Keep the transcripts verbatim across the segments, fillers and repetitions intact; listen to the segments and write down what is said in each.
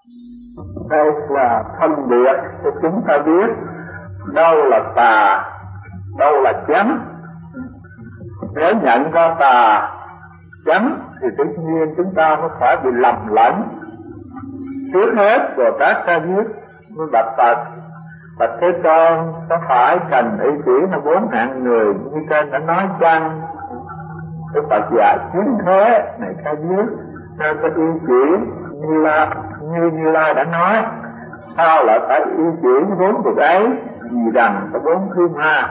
Đây là phân biệt cho chúng ta biết đâu là tà, đâu là chánh. Nếu nhận ra tà, chánh thì tự nhiên chúng ta mới phải bị lầm lẫn. Trước hết Bồ Tát ta viết mới bạch Phật: Bạch Thế Tôn, có phải cần ý chỉ là bốn hạng người như trên đã nói chăng? Đức Phật dạy chính thế này ta viết nên có ý chỉ như là như Như Lai đã nói. Sao lại phải ý chỉ bốn việc ấy? Vì rằng có bốn thứ ma.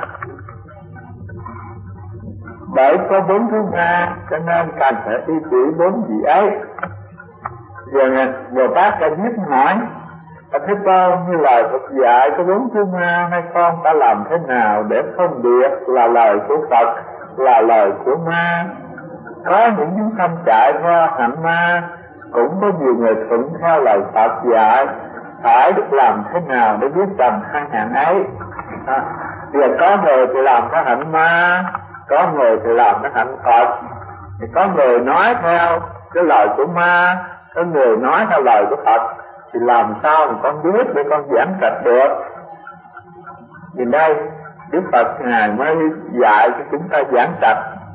Bởi có bốn thứ ma cho nên cần phải ý chỉ bốn vị ấy. Giờ này Bồ Tát ta viết hỏi: Bạch Thế Tôn, như lời Phật dạy có bốn thứ ma, nay con ta làm thế nào để phân biệt là lời của Phật, là lời của ma? Có những chúng sanh chạy theo hạnh ma, cũng có nhiều người thuận theo lời Phật dạy. Phải được làm thế nào để biết rằng hai hạng ấy? À, giờ có người thì làm theo hạnh ma, có người thì làm theo hạnh Phật. Thì có người nói theo cái lời của ma, có người nói theo lời của Phật. Thì làm sao mà con biết để con giảng trạch được? Thì đây Đức Phật Ngài mới dạy cho chúng ta giảng trạch.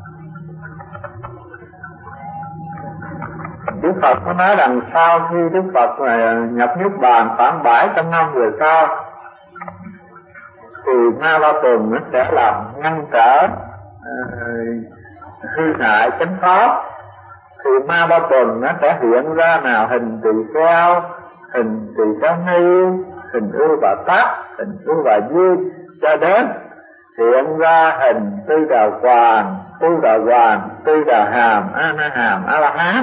Đức Phật có nói rằng sau khi Đức Phật nhập Niết Bàn khoảng bảy trăm năm về sau, thì Ma Ba Tuần nó sẽ làm ngăn trở uh, hư hại chánh pháp. Thì Ma Ba Tuần nó sẽ hiện ra nào hình tỳ kheo, hình tỳ kheo ni, hình ưu bà tắc, hình ưu bà di, cho đến hiện ra hình Tư Đà Hoàng, Tư Đà Hoàng, Tư Đà Hàm, A Na Hàm, A La Hán,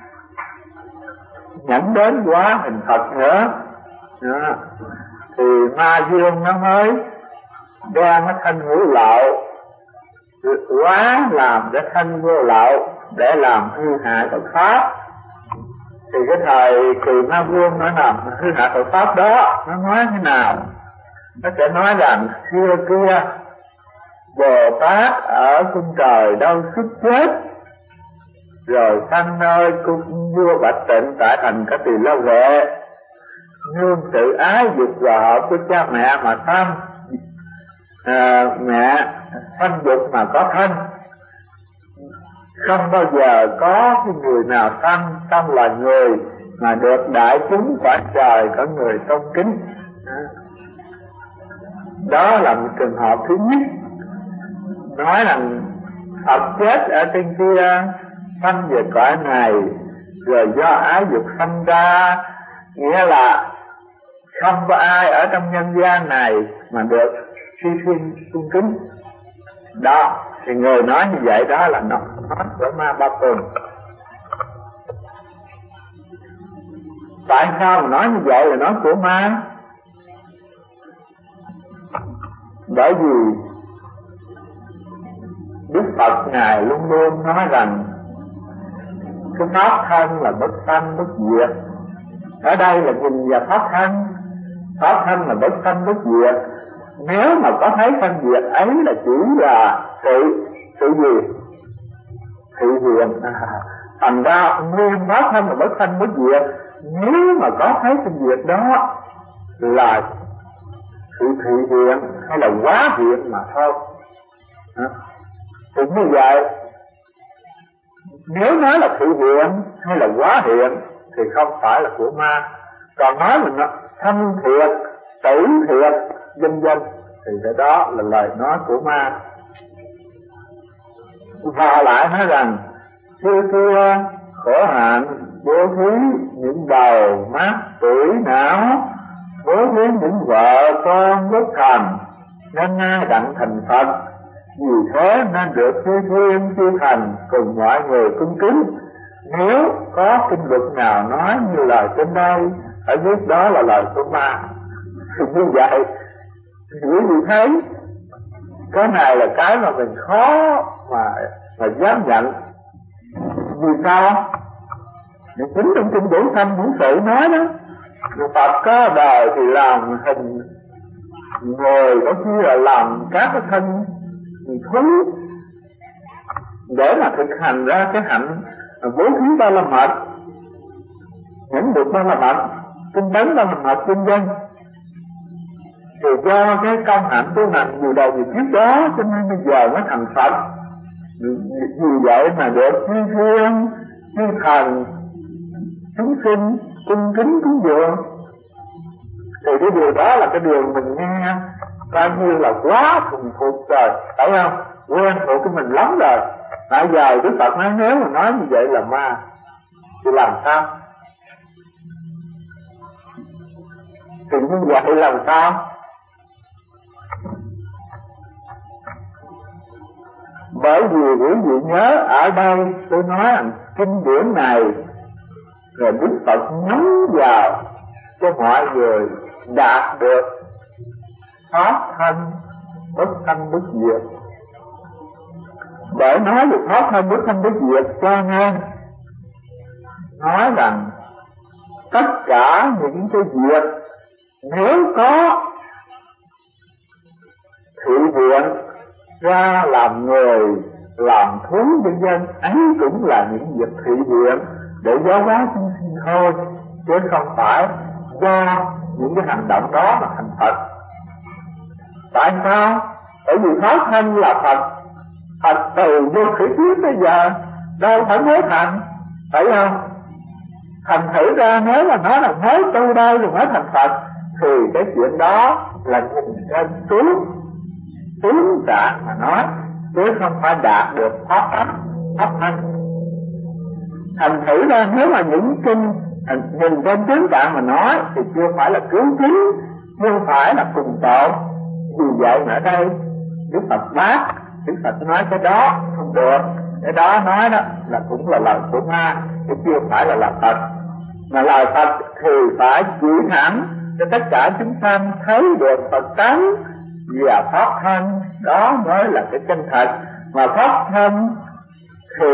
nhẫn đến quá hình Phật nữa. Đó. Thì ma dương nó mới đem nó thanh ngũ lậu quá làm cái thanh vô lậu để làm hư hại Phật pháp. Thì cái thời kỳ Ma Vương nó làm hư hại Phật pháp đó, nó nói thế nào? Nó sẽ nói rằng xưa kia Bồ Tát ở cung trời đâu sức chết, rồi sanh nơi cung vua Bạch Tịnh tại thành Ca Tỳ La Vệ, nương tự ái dục và hợp của cha mẹ mà sanh. À, mẹ sanh dục mà có thân, không bao giờ có cái người nào sanh trong loài người mà được đại chúng quả trời có người tôn kính. Đó là một trường hợp thứ nhất. Nói rằng Phật chết ở trên kia, sanh về cõi này, rồi do ái dục sanh ra, nghĩa là không có ai ở trong nhân gian này mà được suy thiên tôn kính. Đó, thì người nói như vậy đó là nó nói của Ma Ba Tuần. Tại sao mà nói như vậy là nói của ma? Bởi vì Đức Phật Ngài luôn luôn nói rằng cái pháp thân là bất sanh bất diệt. Ở đây là nhìn vào pháp thân, pháp thân là bất sanh bất diệt. Nếu mà có thấy sanh diệt ấy là chỉ là sự sự gì? Thị hiện. À, thành ra nguyên pháp thân là bất sanh bất diệt. Nếu mà có thấy sanh diệt đó là sự thị hiện hay là quá hiện mà thôi. À, thì như vậy, nếu nói là thị hiện hay là quá hiện thì không phải là của ma. Còn nói là nó thanh thiệt, tử thiệt, vân vân thì cái đó là lời nói của ma. Và lại nói rằng xưa kia khổ hạnh bố thí những đầu mắt tuổi não, bố thí những vợ con bất thành, nên nay đặng thành Phật. Vì thế nên được chư thiên chư thành cùng mọi người cung kính. Nếu có kinh luật nào nói như lời trên đây, hãy biết đó là lời của ma. Thì như vậy quý vị thấy cái này là cái mà mình khó mà mà dám nhận. Vì sao? Vì chính trong kinh Bổn Thanh Bổn Sự nói đó, Phật có đời thì làm hình người, có khi là làm các cái thân thú để mà thực hành ra cái hạnh bố thí ba la mật, những được ba la mật. tinh tấn là mật chân dân. Thì do cái công hạnh tu hành nhiều đời nhiều kiếp đó cho nên bây giờ mới thành Phật. Vì vậy mà được chư thiên, chư thần, chúng sinh cung kính cúng dường. Thì cái điều đó là cái điều mình nghe coi như là quá thuần thuộc rồi, phải không? Quen thuộc của mình lắm rồi. Nãy giờ Đức Phật nói nếu mà nói như vậy là ma thì làm sao? Thì như vậy làm sao? Bởi vì quý vị nhớ ở đây tôi nói rằng kinh điển này rồi Đức Phật nhắm vào cho mọi người đạt được thoát thân bất sanh bất diệt. Bởi nói được thoát thân bất sanh bất diệt cho nên nói rằng tất cả những cái việc nếu có thị nguyện ra làm người, làm thú nhân dân ấy cũng là những việc thị nguyện để giáo hóa chúng sinh thôi, chứ không phải do những cái hành động đó mà thành Phật. Tại sao? Bởi vì thoát thân là Phật. Phật từ vô khởi kiếp bây giờ đâu phải mới thành, phải không? Thành thử ra nếu mà nói là mới tu đây rồi mới thành Phật thì cái chuyện đó là nhìn trên xuống tướng trạng mà nói, chứ không phải đạt được thoát thân thoát thân. Thành thử ra nếu mà những kinh nhìn trên tướng trạng mà nói thì chưa phải là cứu chính, chưa phải là cùng tội. Vì vậy mà ở đây Đức Phật bác, Đức Phật nói cái đó không được, cái đó nói đó là cũng là lời của ma, chứ chưa phải là lời Phật. Mà lời Phật thì phải chỉ thẳng cho tất cả chúng sanh thấy được Phật tánh và thoát thân, đó mới là cái chân thật. Mà thoát thân thì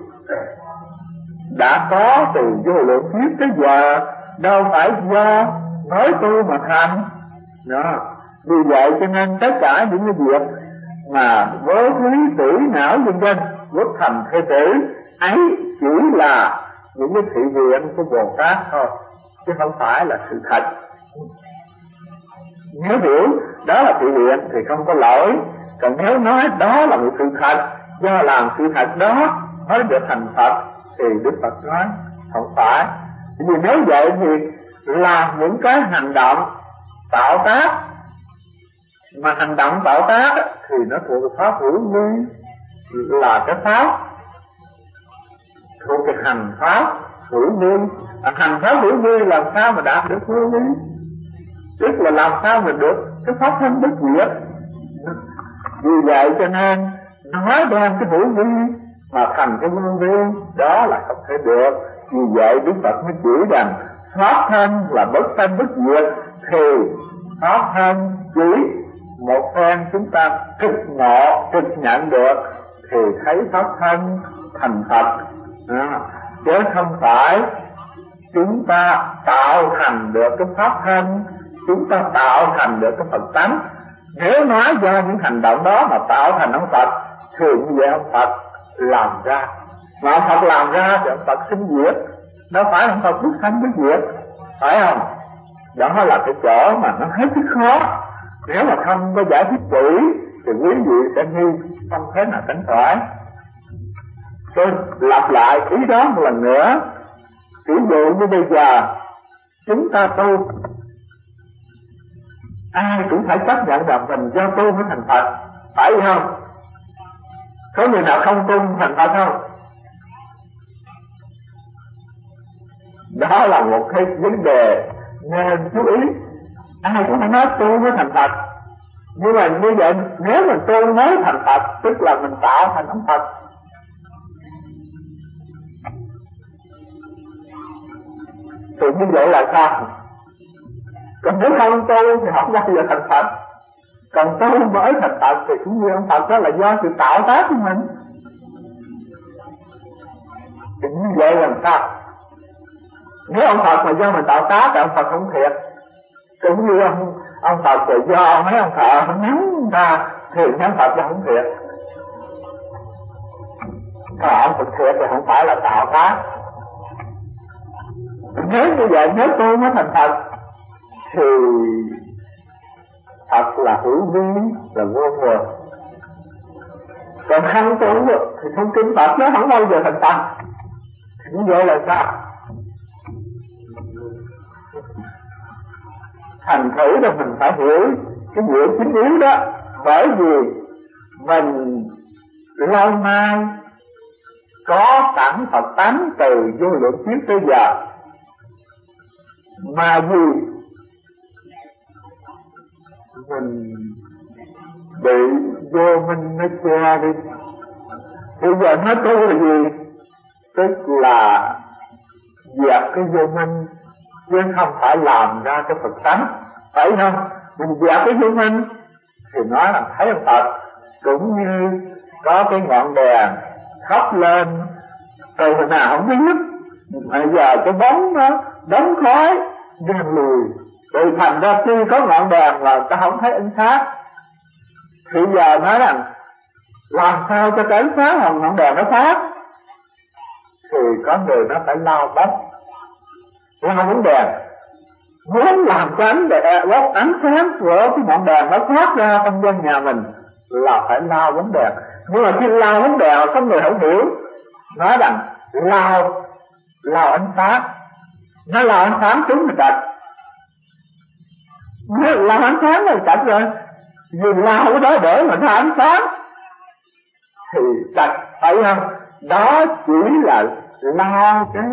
đã có từ vô lượng kiếp tới giờ, đâu phải do nói tu mà thành đó. Vì vậy cho nên tất cả những cái việc mà vô thí tử não vân vân quốc thành thế tử ấy chỉ là những cái thị nguyện của Bồ Tát thôi, chứ không phải là sự thật. Nếu hiểu đó là thị nguyện thì không có lỗi. Còn nếu nói đó là một sự thật, do làm sự thật đó mới được thành Phật thì Đức Phật nói không phải. Vì nếu vậy thì làm những cái hành động tạo tác, mà hành động tạo tác thì nó thuộc pháp hữu vi, là cái pháp thuộc cái hành pháp hữu vi. À, hành pháp hữu vi làm sao mà đạt được hữu vi? Tức là làm sao mà được cái pháp thân bất diệt. Vì vậy cho nên nói đem cái hữu vi mà thành cái vô vi đó là không thể được. Vì vậy Đức Phật mới chỉ rằng pháp thân là bất sanh bất diệt, thì pháp thân chỉ một phen chúng ta trực ngộ, trực nhận được thì thấy pháp thân thành Phật à, chứ không phải chúng ta tạo thành được cái pháp thân, chúng ta tạo thành được cái Phật tánh. Nếu nói do những hành động đó mà tạo thành ông Phật thì như vậy ông Phật làm ra, mà ông Phật làm ra thì ông Phật sinh diệt, đâu phải ông Phật bất sanh bất diệt, phải không? Đó là cái chỗ mà nó hết sức khó. Nếu mà không có giải thích kỹ thì quý vị sẽ nghi không thế nào tránh khỏi. Tôi lặp lại ý đó một lần nữa. Ví dụ như bây giờ chúng ta tu, ai cũng phải chấp nhận rằng mình do tu mới thành Phật, phải không? Có người nào không tu thành Phật không? Đó là một cái vấn đề nên chú ý. Ai cũng phải nói tu mới thành Phật, nhưng mà như vậy nếu mình tu mới thành Phật tức là mình tạo thành ông Phật. Thì như vậy là sao? Còn nếu không tu thì không bao giờ thành Phật. Còn tu mới thành Phật thì cũng như ông Phật đó là do sự tạo tác của mình. Thì như vậy làm sao? Nếu ông Phật mà do mình tạo tác thì ông Phật không thiệt. Cũng như ông, ông Phật thì do mấy ông thợ nó nắng ra thì mấy ông Phật cho không thiệt. Còn ông Phật thiệt thì không phải là tạo tác. Nếu như vậy, nếu tu mới thành Phật thì thật là hữu vi, là vô nguồn. Còn không tu thì không tin Phật, nó không bao giờ thành Phật. Như vậy là sao? Thành thử là mình phải hiểu cái nghĩa chính yếu đó. Bởi vì mình lâu nay có sẵn Phật tánh từ vô lượng kiếp tới giờ, mà vì mình bị vô minh nó che đi. Bây giờ nói tu là gì? Tức là dẹp cái vô minh, chứ không phải làm ra cái Phật tánh, phải không? Mình dẹp cái vô minh thì nói là thấy ông Phật, cũng như có cái ngọn đèn thắp lên từ hồi nào không biết, bây giờ cái bóng nó đóng khói đen lùi, rồi thành ra tuy có ngọn đèn mà ta không thấy ánh sáng. Thì giờ nói rằng làm sao cho cái ánh sáng hoặc ngọn đèn nó phát, thì có người nó phải lao bóng, lao bóng đèn. Muốn làm cho ánh đèn, góc ánh sáng của cái ngọn đèn nó phát ra trong gian nhà mình là phải lao bóng đèn. Nhưng mà khi lao bóng đèn có người không hiểu, nói rằng lao lao ánh sáng, nó lao ánh sáng trúng mình trật. Nếu lao ánh sáng là trật rồi, vì lao cái đó để mà ra ánh sáng thì trật, phải không? Đó chỉ là lao cái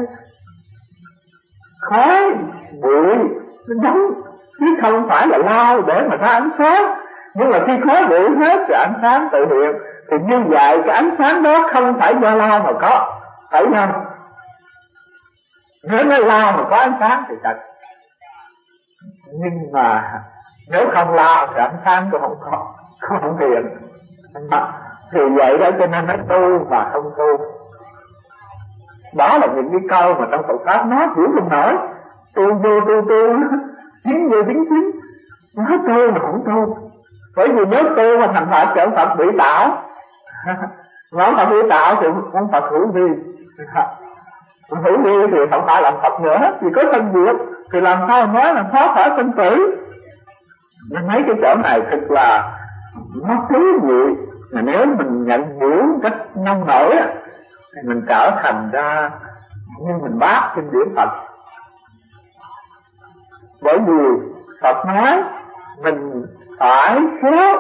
khói bụi nó đóng, chứ không phải là lao để mà ra ánh sáng. Nhưng mà khi khói bụi hết thì ánh sáng tự hiện, thì như vậy cái ánh sáng đó không phải do lao mà có, phải không? Nếu nó lao mà có ánh sáng thì thật. Nhưng mà nếu không lao thì ánh sáng cũng không có, cũng không hiện. Thì vậy đó, cho nên nó tu mà không tu. Đó là những cái câu mà trong Phật Pháp nó hiểu không nổi. Tu vô tu tu, chính vô chính chính, nói tu mà không tu. Bởi vì nếu tu mà thành Phật thì ông Phật bị tạo, mà ông Phật bị tạo thì ông Phật hữu vi. Hữu vi thì không phải làm Phật nữa, vì có thân diệt thì làm sao nói là thoát khỏi sinh tử. Nên mấy cái chỗ này thật là nó thú vị, mà nếu mình nhận hiểu cách nông nổi thì mình trở thành ra như mình bác trên điển Phật. Bởi vì Phật nói mình phải khéo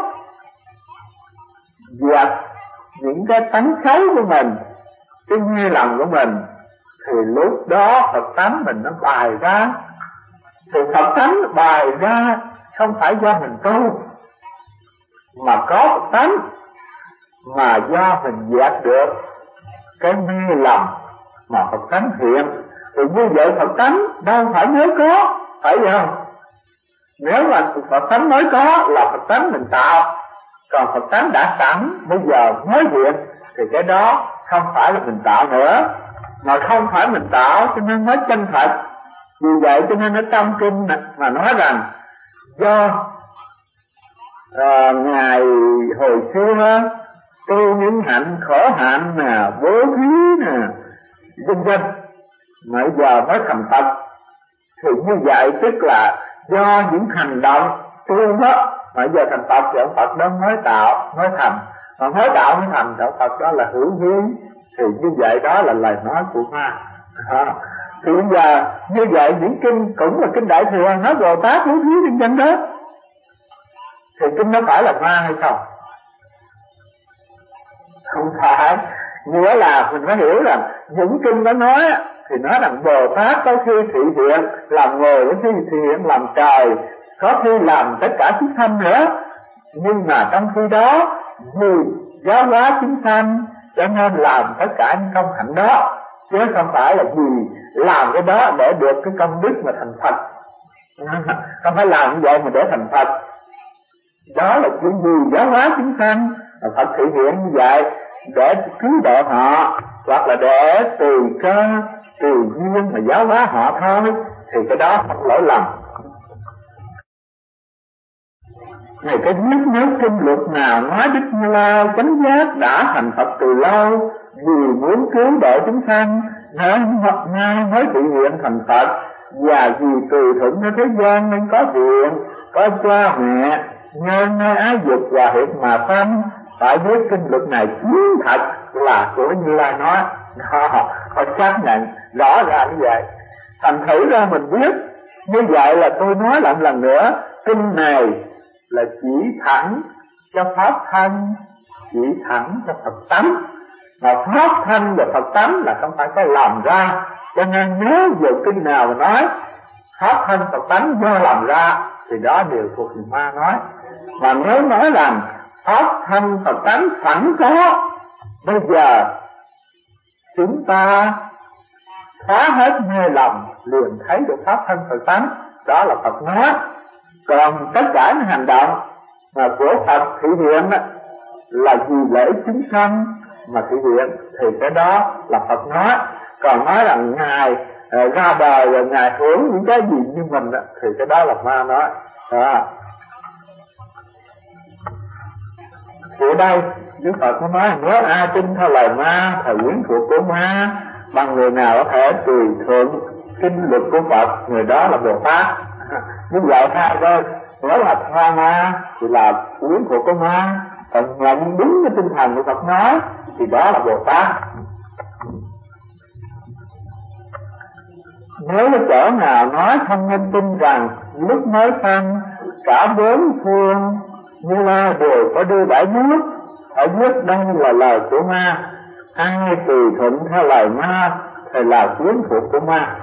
dẹp những cái tánh xấu của mình, cái nhi lầm của mình, thì lúc đó Phật tánh mình nó bài ra. Thì Phật tánh bài ra không phải do mình tu, mà có Phật tánh mà do mình dẹp được cái mê lầm mà Phật tánh hiện. Thì như vậy Phật tánh đâu phải mới có, phải không? Nếu mà Phật tánh mới có là Phật tánh mình tạo, còn Phật tánh đã sẵn bây giờ mới hiện thì cái đó không phải là mình tạo nữa, mà không phải mình tạo cho nên mới chân thật. Vì vậy cho nên ở trong kinh mà nói rằng do à, Ngài hồi xưa tu những hạnh khổ hạnh nè, bố thí nè, vân vân, mà giờ mới thành Phật. Thì như vậy tức là do những hành động tu đó mà giờ thành Phật thì ông Phật đó mới tạo, mới thành. Mà mới tạo mới thành thì ông Phật đó là hữu vi. Thì như vậy đó là lời nói của ma. À, thì bây giờ như vậy những kinh cũng là kinh Đại Thừa nói Bồ Tát bố thí nhân dân đó, thì kinh nó phải là ma hay không? Không phải. Nghĩa là mình phải hiểu rằng những kinh đó nói thì nói rằng Bồ Tát có khi thị hiện làm người, có khi thị hiện làm trời, có khi làm tất cả chúng sanh nữa. Nhưng mà trong khi đó vì giáo hóa chúng sanh cho nên làm tất cả những công hạnh đó, chứ không phải là vì làm cái đó để được cái công đức mà thành Phật. Không phải làm như vậy mà để thành Phật. Đó là chuyện gì giáo hóa chúng sanh, Phật thị hiện như vậy để cứu độ họ, hoặc là để từ cơ từ duyên mà giáo hóa họ thôi, thì cái đó không lỗi lầm. Này cái biết nếu kinh luật nào nói Đức Như Lai chánh giác đã thành Phật từ lâu, vì muốn cứu độ chúng sanh, Nếu Ngài mới bị hiện thành Phật, và vì từ thuận ở thế gian nên có viện, có cha mẹ, nhân nơi ái dục và hiện mà tâm, phải biết kinh luật này chính thật là của Như Lai nói. Đó, phải xác nhận rõ ràng như vậy. Thành thử ra mình biết, như vậy là tôi nói lại một lần nữa, kinh này là chỉ thẳng cho pháp thân, chỉ thẳng cho Phật tánh. Mà pháp thân và Phật tánh là không phải cái làm ra. Cho nên nếu dùng kinh nào mà nói pháp thân Phật tánh do làm ra thì đó đều thuộc về ma nói. Mà nếu nói rằng pháp thân Phật tánh sẵn có, bây giờ chúng ta phá hết mê lầm liền thấy được pháp thân Phật tánh, đó là Phật nói. Còn tất cả những hành động mà của Phật thị hiện là vì lễ chúng sanh mà thị hiện thì cái đó là Phật nói. Còn nói rằng Ngài uh, ra đời rồi Ngài hưởng những cái gì như mình đó, thì cái đó là ma nói. Đó. Thì đây Đức Phật có nói nếu ai tin theo lời ma thì quyến thuộc của ma, bằng người nào có thể tùy thuận kinh luật của Phật, người đó là Bồ Tát. Như vậy hai đây, nếu là theo ma thì là quyến thuộc của ma, còn nhận đúng cái tinh thần của Phật nói thì đó là Bồ Tát. Nếu cái chỗ nào nói không nên tin rằng lúc mới sanh cả bốn phương Như Lai đều có đưa bảy nước, ở nước đây là lời của ma, ai tùy thuận theo lời ma thì là quyến thuộc của ma.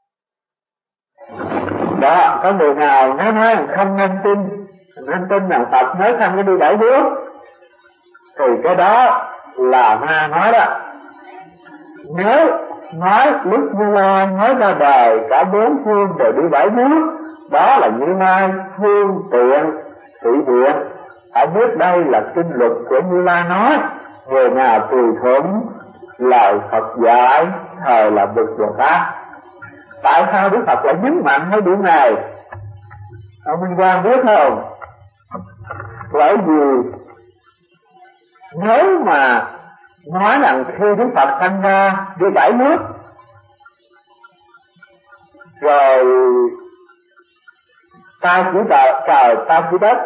Đó, có người nào nói nói không nên tin, nên tin rằng Phật mới sanh cái đi bảy nước thì cái đó là ma nói đó. Nếu nói lúc Như Lai nói ra đời cả bốn phương đều đi bảy nước, đó là Như Lai phương tiện thị hiện. Ở biết đây là kinh luật của Như Lai nói, người nào tùy thuận lời Phật dạy thời là bậc Bồ Tát. Tại sao Đức Phật lại nhấn mạnh cái điểm này? Ông Minh Quang biết không? Bởi vì nếu mà nói rằng khi Đức Phật sanh ra đi bảy nước, rồi ta chỉ trời, trời ta chỉ đất,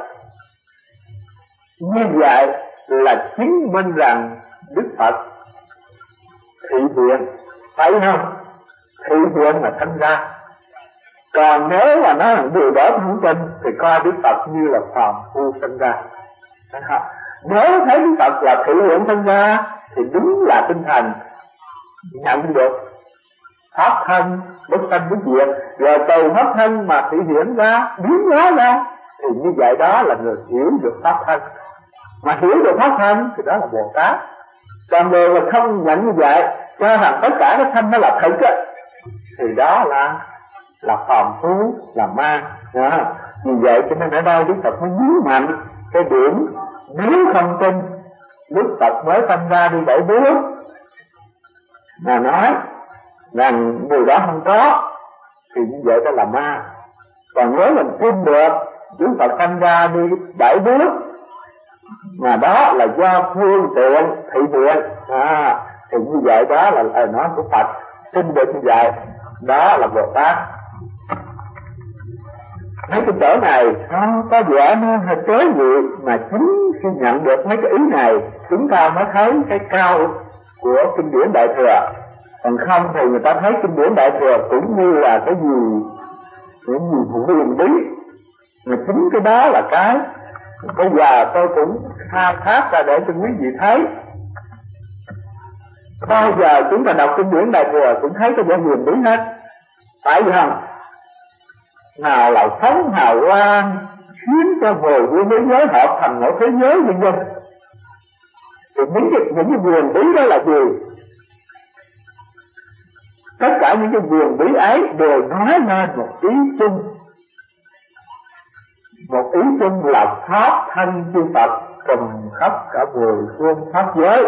như vậy là chứng minh rằng Đức Phật thị hiện, phải không? Thị hiện là sanh ra. Còn nếu mà nói rằng điều đó không tin thì coi Đức Phật như là phàm phu sanh ra. Nếu thấy Đức Phật là thị hiện sanh ra thì đúng là tinh thần nhận được pháp thân bất sanh bất diệt, rồi từ pháp thân mà thị hiện ra biến hóa ra thì như vậy đó là người hiểu được pháp thân. Mà hiểu được pháp thân thì đó là Bồ Tát. Còn người mà không nhận như vậy, cho rằng tất cả cái thân nó là thật á, thì đó là là phàm phu, là ma. Đó. Vì vậy cho nên ở đây Đức Phật mới nhấn mạnh cái điểm nếu không tin Đức Phật mới sanh ra đi bảy bước mà nói rằng điều đó không có thì như vậy đó là ma. Còn nếu mình tin được Đức Phật sanh ra đi bảy bước mà đó là do phương tiện thị hiện, à, thì như vậy đó là lời nói của Phật. Tin được như vậy đó là Bồ Tát. Mấy cái chỗ này nó có vẻ nó hơi tế nhị, mà chính khi nhận được mấy cái ý này chúng ta mới thấy cái cao của kinh điển Đại Thừa. Còn không thì người ta thấy kinh điển Đại Thừa cũng như là cái gì cái gì huyền bí, mà chính cái đó là cái bây giờ tôi cũng khai thác ra để cho quý vị thấy. Bao giờ chúng ta đọc kinh điển Đại Thừa cũng thấy cái vẻ huyền bí hết, phải không? Nào là phóng hào quang khiến cho mười của thế giới hợp thành một thế giới vân vân. Thì những cái, những cái huyền bí đó là gì? Tất cả những cái huyền bí ấy đều nói lên một ý chung. Một ý chung là pháp thân chư Phật trùm khắp cả mười phương pháp giới.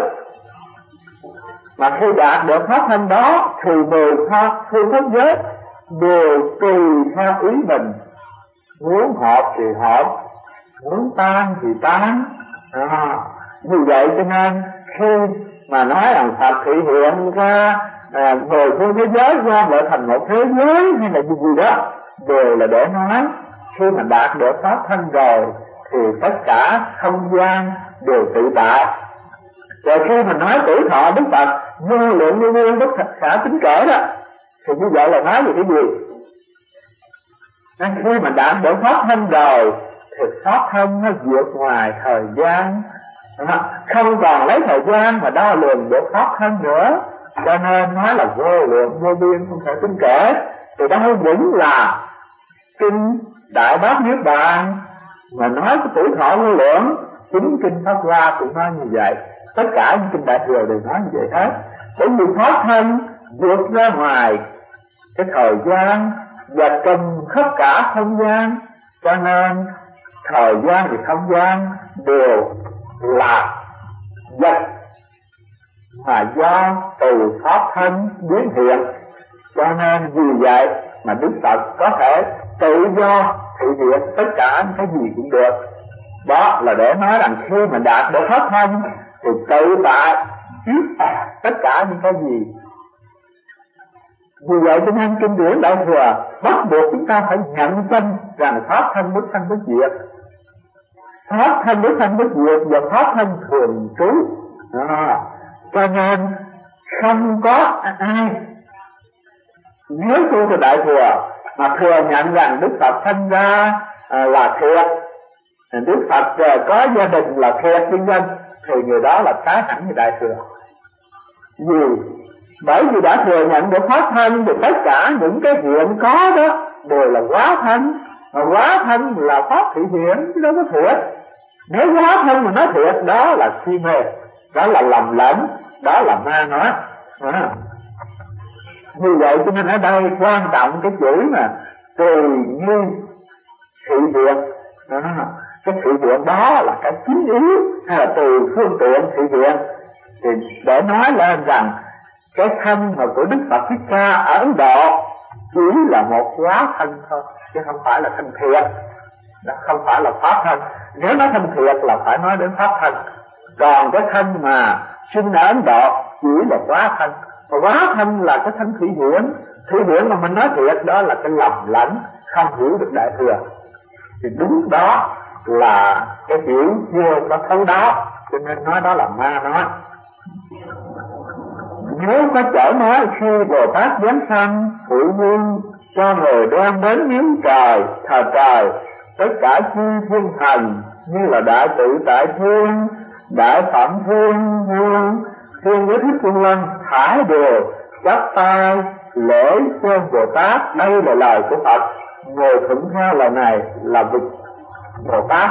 Mà khi đạt được pháp thân đó thì mười pháp phương pháp giới đều tùy theo ý mình, muốn hợp thì hợp, muốn tan thì tan. À, như vậy cho nên khi mà nói rằng Phật thị hiện ra à, người phương thế giới gom lại thành một thế giới hay là gì gì đó, đều là để nói khi mà đạt được pháp thân rồi thì tất cả không gian đều tự tại. Rồi khi mà nói tuổi thọ Đức Phật vô lượng vô biên bất khả tính kể đó, thì như vậy là nói về cái gì? Nên khi mà đạt được pháp thân rồi thì pháp thân nó vượt ngoài thời gian, không còn lấy thời gian mà đo lường được pháp thân nữa, cho nên nói là vô lượng vô biên không thể tính kể. Thì đó vẫn là kinh Đại Bát Niết Bàn mà nói cái tuổi thọ vô lượng. Chính kinh Pháp Hoa cũng nói như vậy, tất cả những kinh Đại Thừa đều nói như vậy hết. Bởi vì pháp thân vượt ra ngoài cái thời gian và trùm khắp cả không gian, cho nên thời gian và không gian đều là vật mà do từ pháp thân biến hiện. Cho nên vì vậy mà Đức Phật có thể tự do thị hiện tất cả những cái gì cũng được. Đó là để nói rằng khi mà đạt được pháp thân thì tự tại trước tất cả những cái gì. Vì vậy cho nên kinh điển Đại Thừa bắt buộc chúng ta phải nhận tin rằng pháp thân bất sanh bất diệt, pháp thân bất sanh bất diệt và pháp thân thường trú. À, cho nên không có ai nếu tu từ Đại Thừa mà thừa nhận rằng Đức Phật sinh ra à, là thiệt, Đức Phật à, có gia đình là thiệt nhân dân, thì người đó là trái hẳn như Đại Thừa. Vì bởi vì đã thừa nhận được pháp thân thì tất cả những cái hiện có đó đều là hóa thân, mà hóa thân là pháp thị hiện chứ đâu có thiệt. Nếu hóa thân mà nói thiệt đó là si mê, đó là lầm lẫn, đó là ma nói. À, như vậy cho nên ở đây quan trọng cái chữ mà tùy như thị hiện. À, cái thị hiện đó là cái chính yếu hay là từ phương tiện thị hiện, thì để nói lên rằng cái thân mà của Đức Phật Thích Ca ở Ấn Độ chỉ là một hóa thân thôi, chứ không phải là thân thiệt, đó không phải là pháp thân. Nếu nói thân thiệt là phải nói đến pháp thân, còn cái thân mà sinh ở Ấn Độ chỉ là hóa thân. Và hóa thân là cái thân thị hiện, thị hiện mà mình nói thiệt đó là cái lầm lẫn, không hiểu được Đại Thừa. Thì đúng đó là cái hiểu chưa có thấu đáo, cho nên nói đó là ma nói. Nếu có chỗ nói khi Bồ Tát giáng sanh phụ vương cho người đem đến miếu trời thờ trời, tất cả chư thiên thần như là Đại Tự Tại Thiên, Đại Phạm Thiên Vương, Thiên Giới Thích Phương Lân thải đều chắp tay lễ trên Bồ Tát. Đây là lời của Phật, người thuận theo lời này là vị Bồ Tát.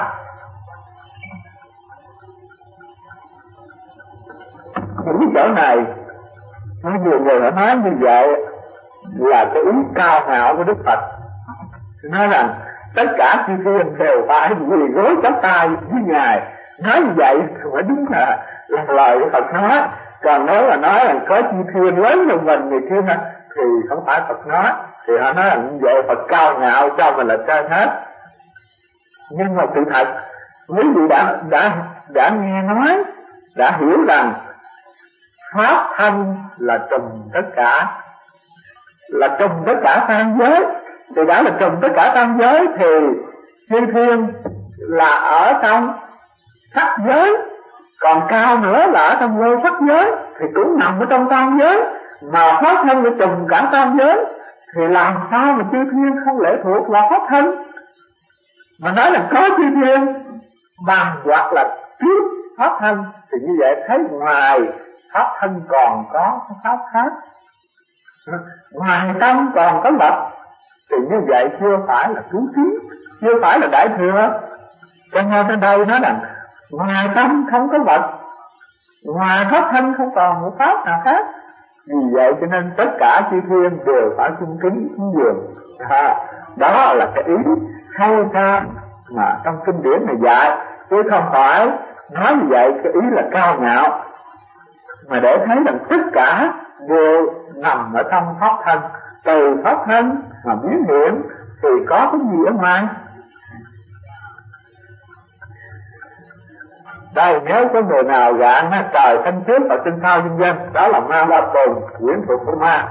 Những chỗ này nói nhiều người đã nói như vậy là cái ý cao ngạo của Đức Phật, nói rằng tất cả chư thiên đều phải quỳ gối chắp tay với Ngài. Nói như vậy thì phải đúng là, là lời của Phật nói. Còn nếu mà nói rằng có chư thiên lớn hơn mình người kia thì không phải Phật nói, thì họ nói rằng như vậy Phật cao ngạo cho mình là trên hết. Nhưng mà sự thật quý vị đã đã đã nghe nói, đã hiểu rằng pháp thân là trùm tất cả, là trùm tất cả tam giới. Thì đã là trùm tất cả tam giới thì chư thiên là ở trong sắc giới, còn cao nữa là ở trong vô sắc giới, thì cũng nằm ở trong tam giới. Mà pháp thân là trùm cả tam giới thì làm sao mà chư thiên không lệ thuộc là pháp thân? Mà nói là có chư thiên bằng hoặc là trước pháp thân thì như vậy thấy ngoài pháp thân còn có pháp khác, ngoài tâm còn có vật, thì như vậy chưa phải là cứu thí, chưa phải là Đại Thừa. Cho nên ở đây nói rằng ngoài tâm không có vật, ngoài pháp thân không còn một pháp nào khác. Vì vậy cho nên tất cả chư thiên đều phải cung kính cúng dường. À, đó là cái ý sâu xa mà trong kinh điển này dạy, chứ không phải nói như vậy cái ý là cao ngạo, mà để thấy rằng tất cả đều nằm ở trong pháp thân. Từ pháp thân mà biến hiện thì có cái gì ở ngoài? Đây, nếu có người nào gạn trời thanh trước và trên sau vinh danh, đó là ma La Phùng, quyến thuộc của ma.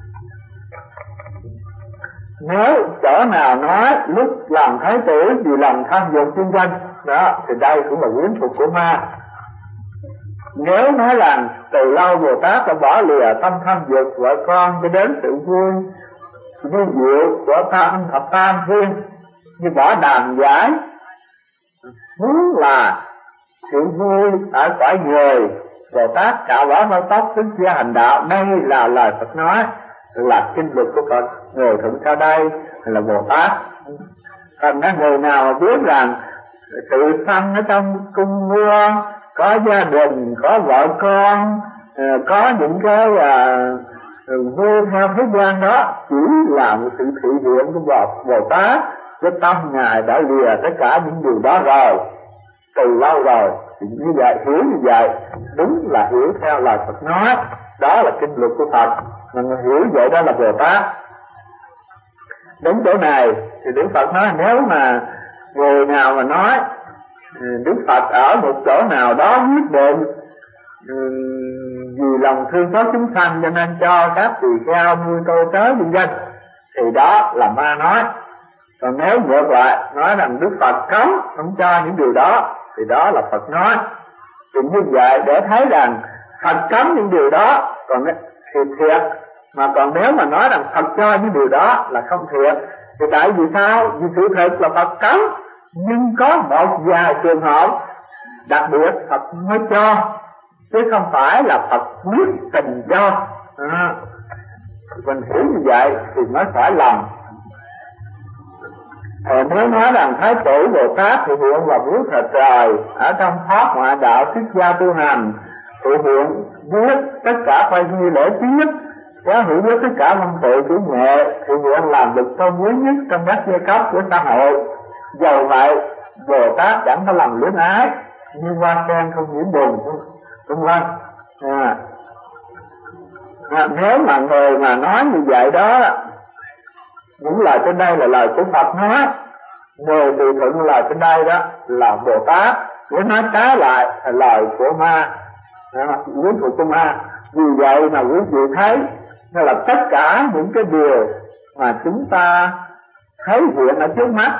Nếu chỗ nào nói lúc làm thái tử vì lòng tham dục kinh doanh, đó thì đây cũng là quyến thuộc của ma. Nếu nói rằng từ lâu Bồ Tát đã bỏ lìa tâm tham dục vợ con cho đến sự vui vui diệu của tam thập tam thiên, như bỏ đàm giải, muốn là sự vui ở cõi người, Bồ Tát cạo bỏ mái tóc tính chia hành đạo. Đây là lời Phật nói, là kinh luật của Phật. Người thuận theo đây là Bồ Tát. Thành ra người nào mà biết rằng sự sanh ở trong cung vua, có gia đình, có vợ con, có những cái uh, vui theo thế gian đó, chỉ là một sự thị hiện của Bồ Tát. Cái tâm Ngài đã lìa tất cả những điều đó rồi, từ lâu rồi. Thì như vậy, hiểu như vậy đúng là hiểu theo lời Phật nói, đó là kinh luật của Phật. Mình hiểu vậy đó là Bồ Tát. Đến chỗ này thì Đức Phật nói, nếu mà người nào mà nói Đức Phật ở một chỗ nào đó quyết định vì lòng thương xót chúng sanh cho nên cho các tỳ kheo nuôi tôi tớ vinh danh, thì đó là ma nói. Còn nếu ngược lại nói rằng Đức Phật cấm không cho những điều đó, thì đó là Phật nói. Thì như vậy để thấy rằng Phật cấm những điều đó còn thì thiệt, mà còn nếu mà nói rằng Phật cho những điều đó là không thiệt. Thì tại vì sao? Vì sự thật là Phật cấm, nhưng có một vài trường hợp đặc biệt Phật mới cho, chứ không phải là Phật quyết tình cho. À, mình hiểu như vậy thì mới phải lòng. Ờ, nếu nói rằng Thái tử Bồ Tát thì hiện là bước thật trời ở trong pháp ngoại đạo xuất gia tu hành, thì hiện biết tất cả phải nghi lễ thứ nhất, có hiểu biết tất cả văn tự kỹ nghệ, thì hiện làm được tôn quý nhất trong các giai cấp của xã hội. Dầu vậy Bồ Tát chẳng có lòng luyến ái, như hoa sen không nhiễm bùn, vân vân. À, à, nếu mà người mà nói như vậy đó, những lời trên đây là lời của Phật nói, người tùy thuận lời trên đây đó là Bồ Tát, nếu nói trái lại là lời của ma, quyến thuộc của ma. Vì vậy mà quý vị thấy là tất cả những cái điều mà chúng ta thấy hiện ở trước mắt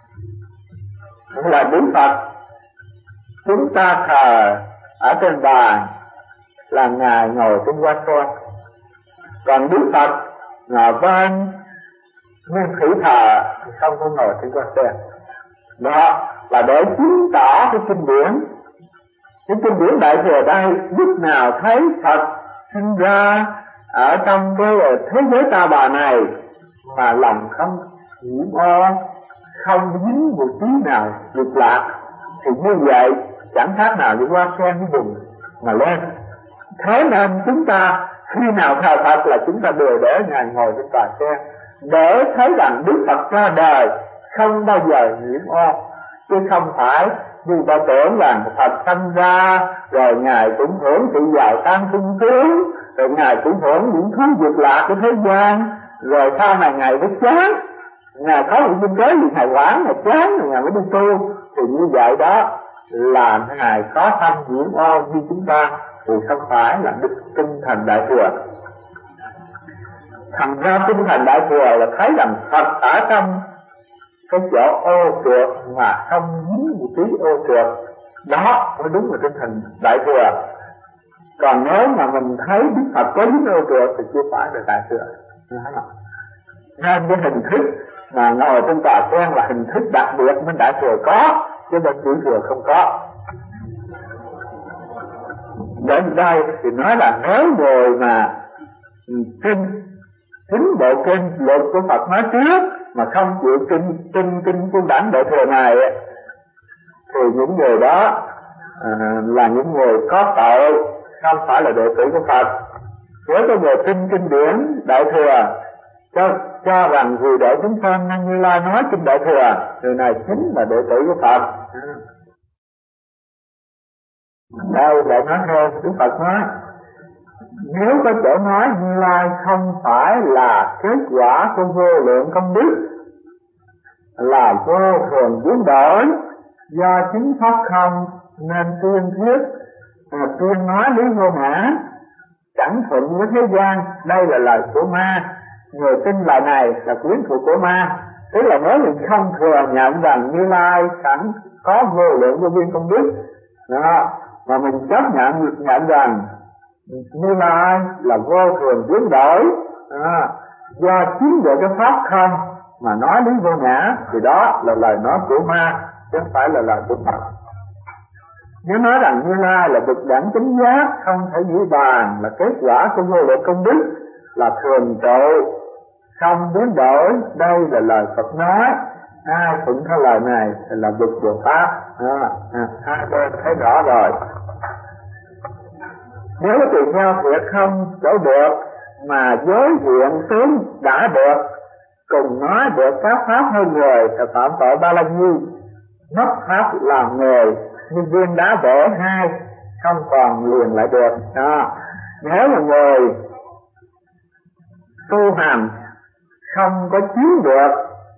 là Đức Phật chúng ta thờ ở trên bàn là Ngài ngồi trên hoa sen, còn Đức Phật ngồi bên nguyên thủy thờ không có ngồi trên hoa sen. Đó là để chứng tỏ cái kinh điển. Cái kinh điển Đại Thừa đây lúc nào thấy Phật sinh ra ở trong cái thế giới ta bà này mà lòng không nhiễm ô, không dính một tí nào dục lạc, thì như vậy chẳng khác nào những hoa sen với bùn mà lên. Thế nên chúng ta khi nào thờ Phật là chúng ta đều để Ngài ngồi trên tòa sen, để thấy rằng Đức Phật ra đời không bao giờ nhiễm ô, chứ không phải như ta tưởng rằng Phật sanh ra rồi Ngài cũng hưởng sự giàu sang sung sướng, rồi Ngài cũng hưởng những thứ dục lạc của thế gian, rồi sau này Ngài mới chán, Ngài có một kinh tế gì Ngài quản, Ngài chán rồi Ngài mới đi tu. Thì như vậy đó là Ngài có tâm nhiễm ô như chúng ta, thì không phải là đức tinh thần Đại Thừa. Thành ra tinh thần Đại Thừa là thấy rằng Phật ở trong cái chỗ ô trượt mà không dính một tí ô trượt, đó mới đúng là tinh thần Đại Thừa. Còn nếu mà mình thấy Đức Phật có dính ô trượt thì chưa phải là Đại Thừa. Nên cái hình thức mà ngồi trên tòa sen là hình thức đặc biệt bên Đại Thừa có, chứ bên Tiểu Thừa không có. Đến đây thì nói là nếu người mà kinh chính bộ kinh luật của Phật nói trước mà không chịu kinh kinh kinh kinh bản Đại Thừa này, thì những người đó à, là những người có tội, không phải là đệ tử của Phật. Nếu có người tin kinh điển Đại Thừa cho cho rằng vì để chúng sanh nên Như Lai nói kinh Đại Thừa, người này chính là đệ tử của Phật. Đây lại nói thêm, Đức Phật nói nếu có chỗ nói Như Lai không phải là kết quả của vô lượng công đức, là vô thường biến đổi do chính pháp không nên tuyên thuyết à, tuyên nói lý vô ngã, chẳng thuận với thế gian. Đây là lời của ma. Người tin lời này là quyến thuộc của ma. Tức là nếu mình không thừa nhận rằng Như Lai sẵn có vô lượng vô biên công đức đó, mà mình chấp nhận nhận rằng Như Lai là vô thường biến đổi à, do chiếm được cái pháp không mà nói lý vô ngã, thì đó là lời nói của ma chứ không phải là lời của Phật. Nếu nói rằng Như Lai là bậc đẳng chánh giác không thể dĩ bàn, là kết quả của vô lượng công đức, là thường trụ không biến đổi, đây là lời Phật nói. Ai thuận theo lời này thì là bậc Bồ Tát. À, à, hai bên thấy rõ rồi. Nếu tùy theo thiệt không chỗ được mà giới hiện tướng đã được, cùng nói được các pháp hơn người thì phạm tội ba la nhi, mất pháp làm người như viên đá bể hai, không còn liền lại được. À, nếu mà người tu hành không có chiếm được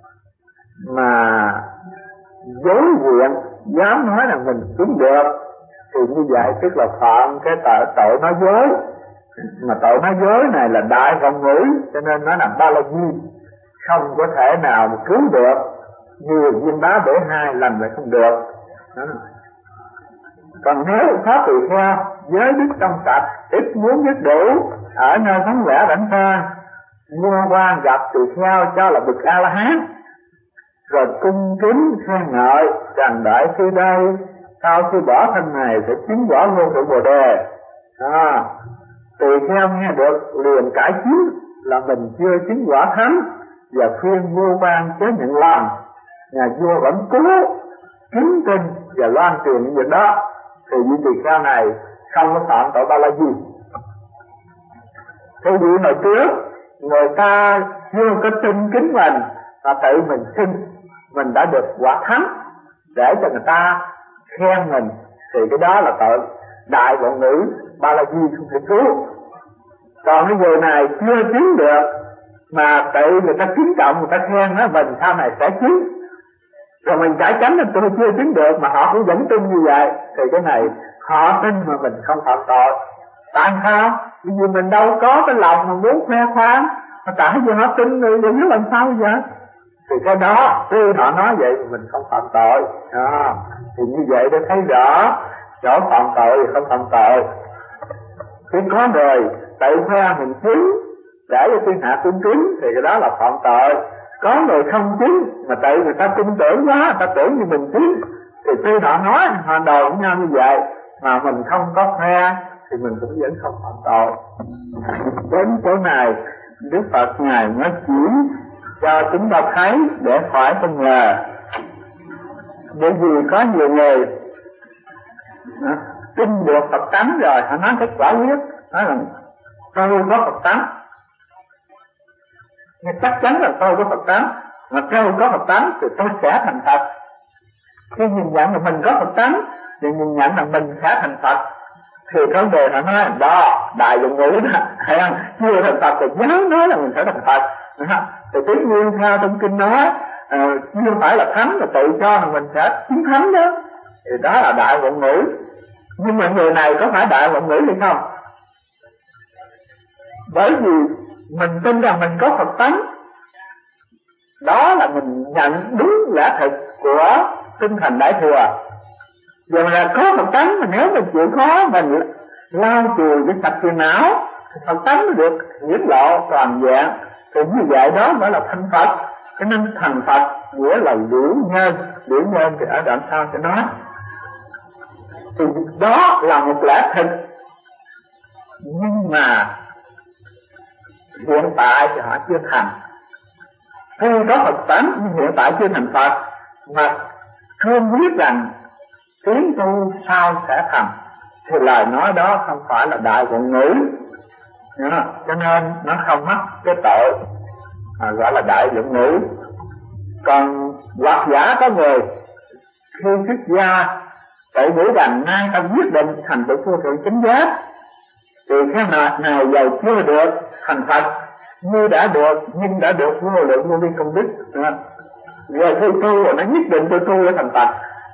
mà dối diện dám nói rằng mình chiếm được, thì như vậy tức là phạm cái tội, tội nói dối. Mà tội nói dối này là đại vọng ngữ, cho nên nó là ba la nhi, không có thể nào mà cứu được. Như viên đá bể hai lần lại không được đó. Còn nếu pháp tùy theo giới đức trong sạch, ít muốn nhất đủ, ở nơi vắng vẻ rảnh rang, mua quan gặp tùy theo cho là bậc A La Hán, rồi cung kính khen ngợi rằng đại sư đây sau khi bỏ thân này sẽ chứng quả vô thượng Bồ Đề. À, tùy theo nghe được liền cải chiếu là mình chưa chứng quả thánh, và khuyên vua quan chế nhận lòng. Nhà vua vẫn cố kính tin và loan truyền những việc đó, thì những tùy theo này không có phạm tội ba la gì. Thế vì hồi trước người ta chưa có tin kính mình mà tự mình tin mình đã được quả thánh để cho người ta khen mình, thì cái đó là tội đại vọng ngữ, ba la di không thể cứu. Còn cái người này chưa chứng được mà tự người ta kính trọng, người ta khen nó mình sau này sẽ chứng, rồi mình cải chánh là tôi chưa chứng được mà họ cũng vẫn tin như vậy, thì cái này họ tin mà mình không phạm tội. Tại sao? Vì mình đâu có cái lòng mà muốn khoe khoang, mà tại vì họ tin rồi vẫn làm sao vậy? Thì cái đó khi họ nói vậy thì mình không phạm tội. À, thì như vậy để thấy rõ chỗ phạm tội thì không phạm tội. Khi có người tự khoe mình chứng để cho thiên hạ cung kính thì cái đó là phạm tội. Có người không chứng mà tự người ta tin tưởng quá, người ta tưởng như mình chứng, thì khi họ nói họ đồn với nhau như vậy mà mình không có khoe thì mình cũng vẫn không phạm tội. Đến chỗ này Đức Phật Ngài nói chuyển cho chúng ta thấy để khỏi không ngờ. Bởi vì có nhiều người à, tin được Phật tánh rồi họ nói kết quả quyết, nói là tôi có Phật tánh, nhưng chắc chắn là tôi có Phật tánh, mà tôi có Phật tánh thì tôi sẽ thành Phật. Khi nhìn nhận là mình có Phật tánh thì nhìn nhận là mình sẽ thành Phật, thì có người họ nói đó đại dụng ngữ đó, hay không? Chưa thành Phật thì nhớ nói là mình sẽ thành Phật. Thì tất nhiên theo trong kinh nói à, chưa phải là thánh là tự cho là mình sẽ chứng thánh đó, thì đó là đại vọng ngữ. Nhưng mà người này có phải đại vọng ngữ hay không? Bởi vì mình tin rằng mình có Phật tánh, đó là mình nhận đúng lẽ thực của tinh thần Đại Thừa. Giờ là có Phật tánh, mà nếu mình chịu khó mình lau chùi cái sạch phiền não, Phật tánh nó được hiển lộ toàn vẹn, thì như vậy đó mới là thành Phật. Cho nên thành Phật nghĩa là liễu nhân. Liễu nhân thì ở đoạn sau sẽ nói. Thì đó là một lẽ thực, nhưng mà hiện tại thì họ chưa thành. Khi có Phật tánh nhưng hiện tại chưa thành Phật, mà cương quyết rằng tiến tu sau sẽ thành, thì lời nói đó không phải là đại vọng ngữ, cho nên nó không mắc cái tội mà gọi là đại vọng ngữ. Còn hoặc giả có người khi xuất gia tự nghĩ rằng nay ta quyết định thành tựu vô thượng chánh giác, thì cái nào nào giàu chưa được thành Phật, như đã được nhưng đã được vô lượng vô biên công đức. Rồi khi tu rồi nó nhất định tôi tu để thành Phật,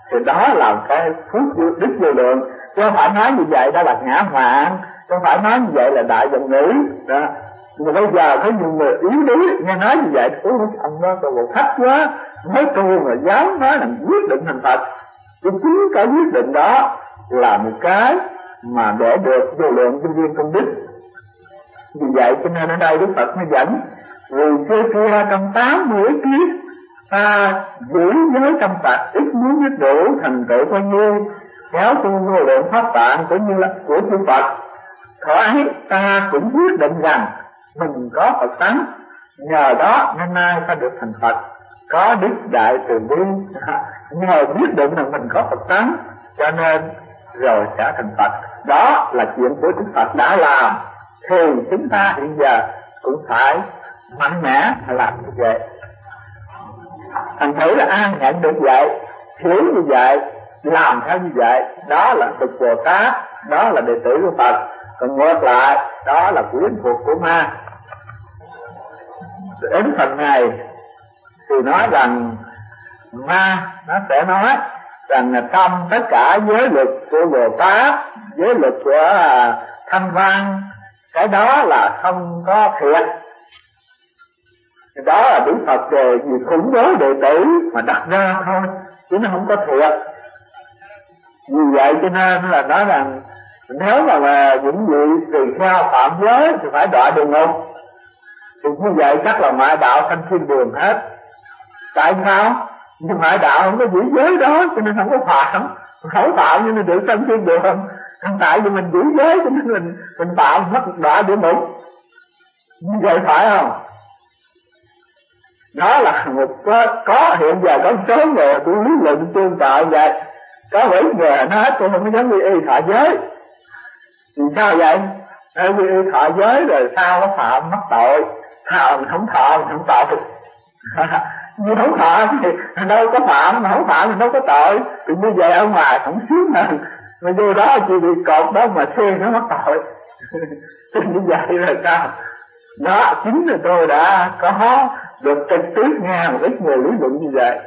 thì đó là cái phước đức vô lượng. Chứ không phải nói như vậy đó là ngã mạn, không phải nói như vậy là đại vọng ngữ đó. Nhưng mà bây giờ có nhiều người yếu đuối nghe nói như vậy, ôi ông đó tôi bộ thách quá, nói tu mà dám nói là quyết định thành Phật. Chứ chính cái quyết định đó là một cái mà để được vô lượng vô viên công đức. Vì vậy cho nên ở đây Đức Phật mới dẫn, vì xưa kia trong tám mươi kiếp ta giữ giới trong Phật, ít muốn biết đủ thành tựu bao nhiêu, kéo tu vô lượng pháp tạng cũng như là của chư Phật. Thở ấy ta cũng quyết định rằng mình có Phật tánh, nhờ đó năm nay ta được thành Phật, có đức đại từ bi. Nhờ quyết định là mình có Phật tánh cho nên rồi sẽ thành Phật. Đó là chuyện của Đức Phật đã làm, thì chúng ta hiện giờ cũng phải mạnh mẽ làm như vậy. Thành thử là ai nhận được vậy, hiểu như vậy, làm theo như vậy, đó là bậc Bồ Tát, đó là đệ tử của Phật. Còn ngược lại, đó là quyến thuộc của ma. Đến phần này thì nói rằng ma nó sẽ nói rằng là trong tất cả giới luật của Bồ Tát, giới luật của Thanh Văn, cái đó là không có thiệt. Đó là Đức Phật về vì khủng bố đệ tử mà đặt ra thôi, chứ nó không có thiệt. Vì vậy cho nên là nói rằng nếu mà, mà những vị tỳ kheo phạm giới thì phải đọa địa ngục. Thì như vậy chắc là ngoại đạo sanh thiên đường hết. Tại sao? Nhưng ngoại đạo không có giữ giới đó cho nên không có phạm. Không phạm cho nên được sanh thiên đường. Tại vì mình giữ giới cho nên mình, mình phạm mất đọa địa ngục. Như vậy phải không? Đó là một có, có hiện giờ có một số người tôi lý luận tương tự vậy. Có mấy người nói tôi không có dám đi y thọ giới. Vì sao vậy? Bởi vì y thọ giới rồi sao có phạm mắc tội. Sao mình không thọ mình không tội. Nhưng không thọ thì đâu có phạm, mà không phạm thì đâu có tội. Thì như vậy ở ngoài không xíu hơn. Mà vô đó chỉ bị cột đó mà xuyên nó mắc tội. Thì như vậy là sao? Đó chính là tôi đã có được trực tiếp nghe một ít người lý luận như vậy.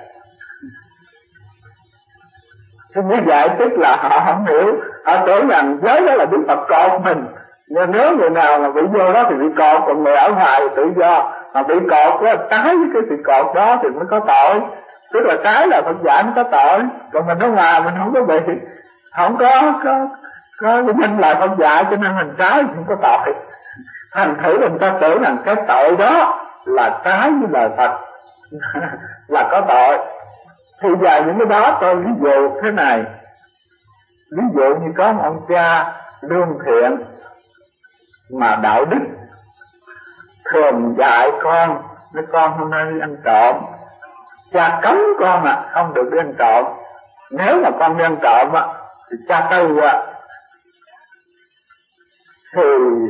Thì như vậy tức là họ không hiểu, họ tưởng rằng giới đó là Đức Phật cột mình. Nhưng nếu người nào mà bị vô đó thì bị cột, còn người ở ngoài thì tự do. Mà bị cột đó, trái với cái sự cột đó thì mới có tội. Tức là trái là Phật dạy mới có tội, còn mình ở ngoài mình không có bị, không có có có minh là Phật dạy cho nên mình trái thì không có tội. Thành thử người ta tưởng rằng cái tội đó là trái với lời Phật là có tội. Thì giờ những cái đó tôi ví dụ thế này. Ví dụ như có một ông cha lương thiện mà đạo đức, thường dạy con, nói con hôm nay đi ăn trộm, cha cấm con à không được đi ăn trộm. Nếu mà con đi ăn trộm á thì cha tư á. Thì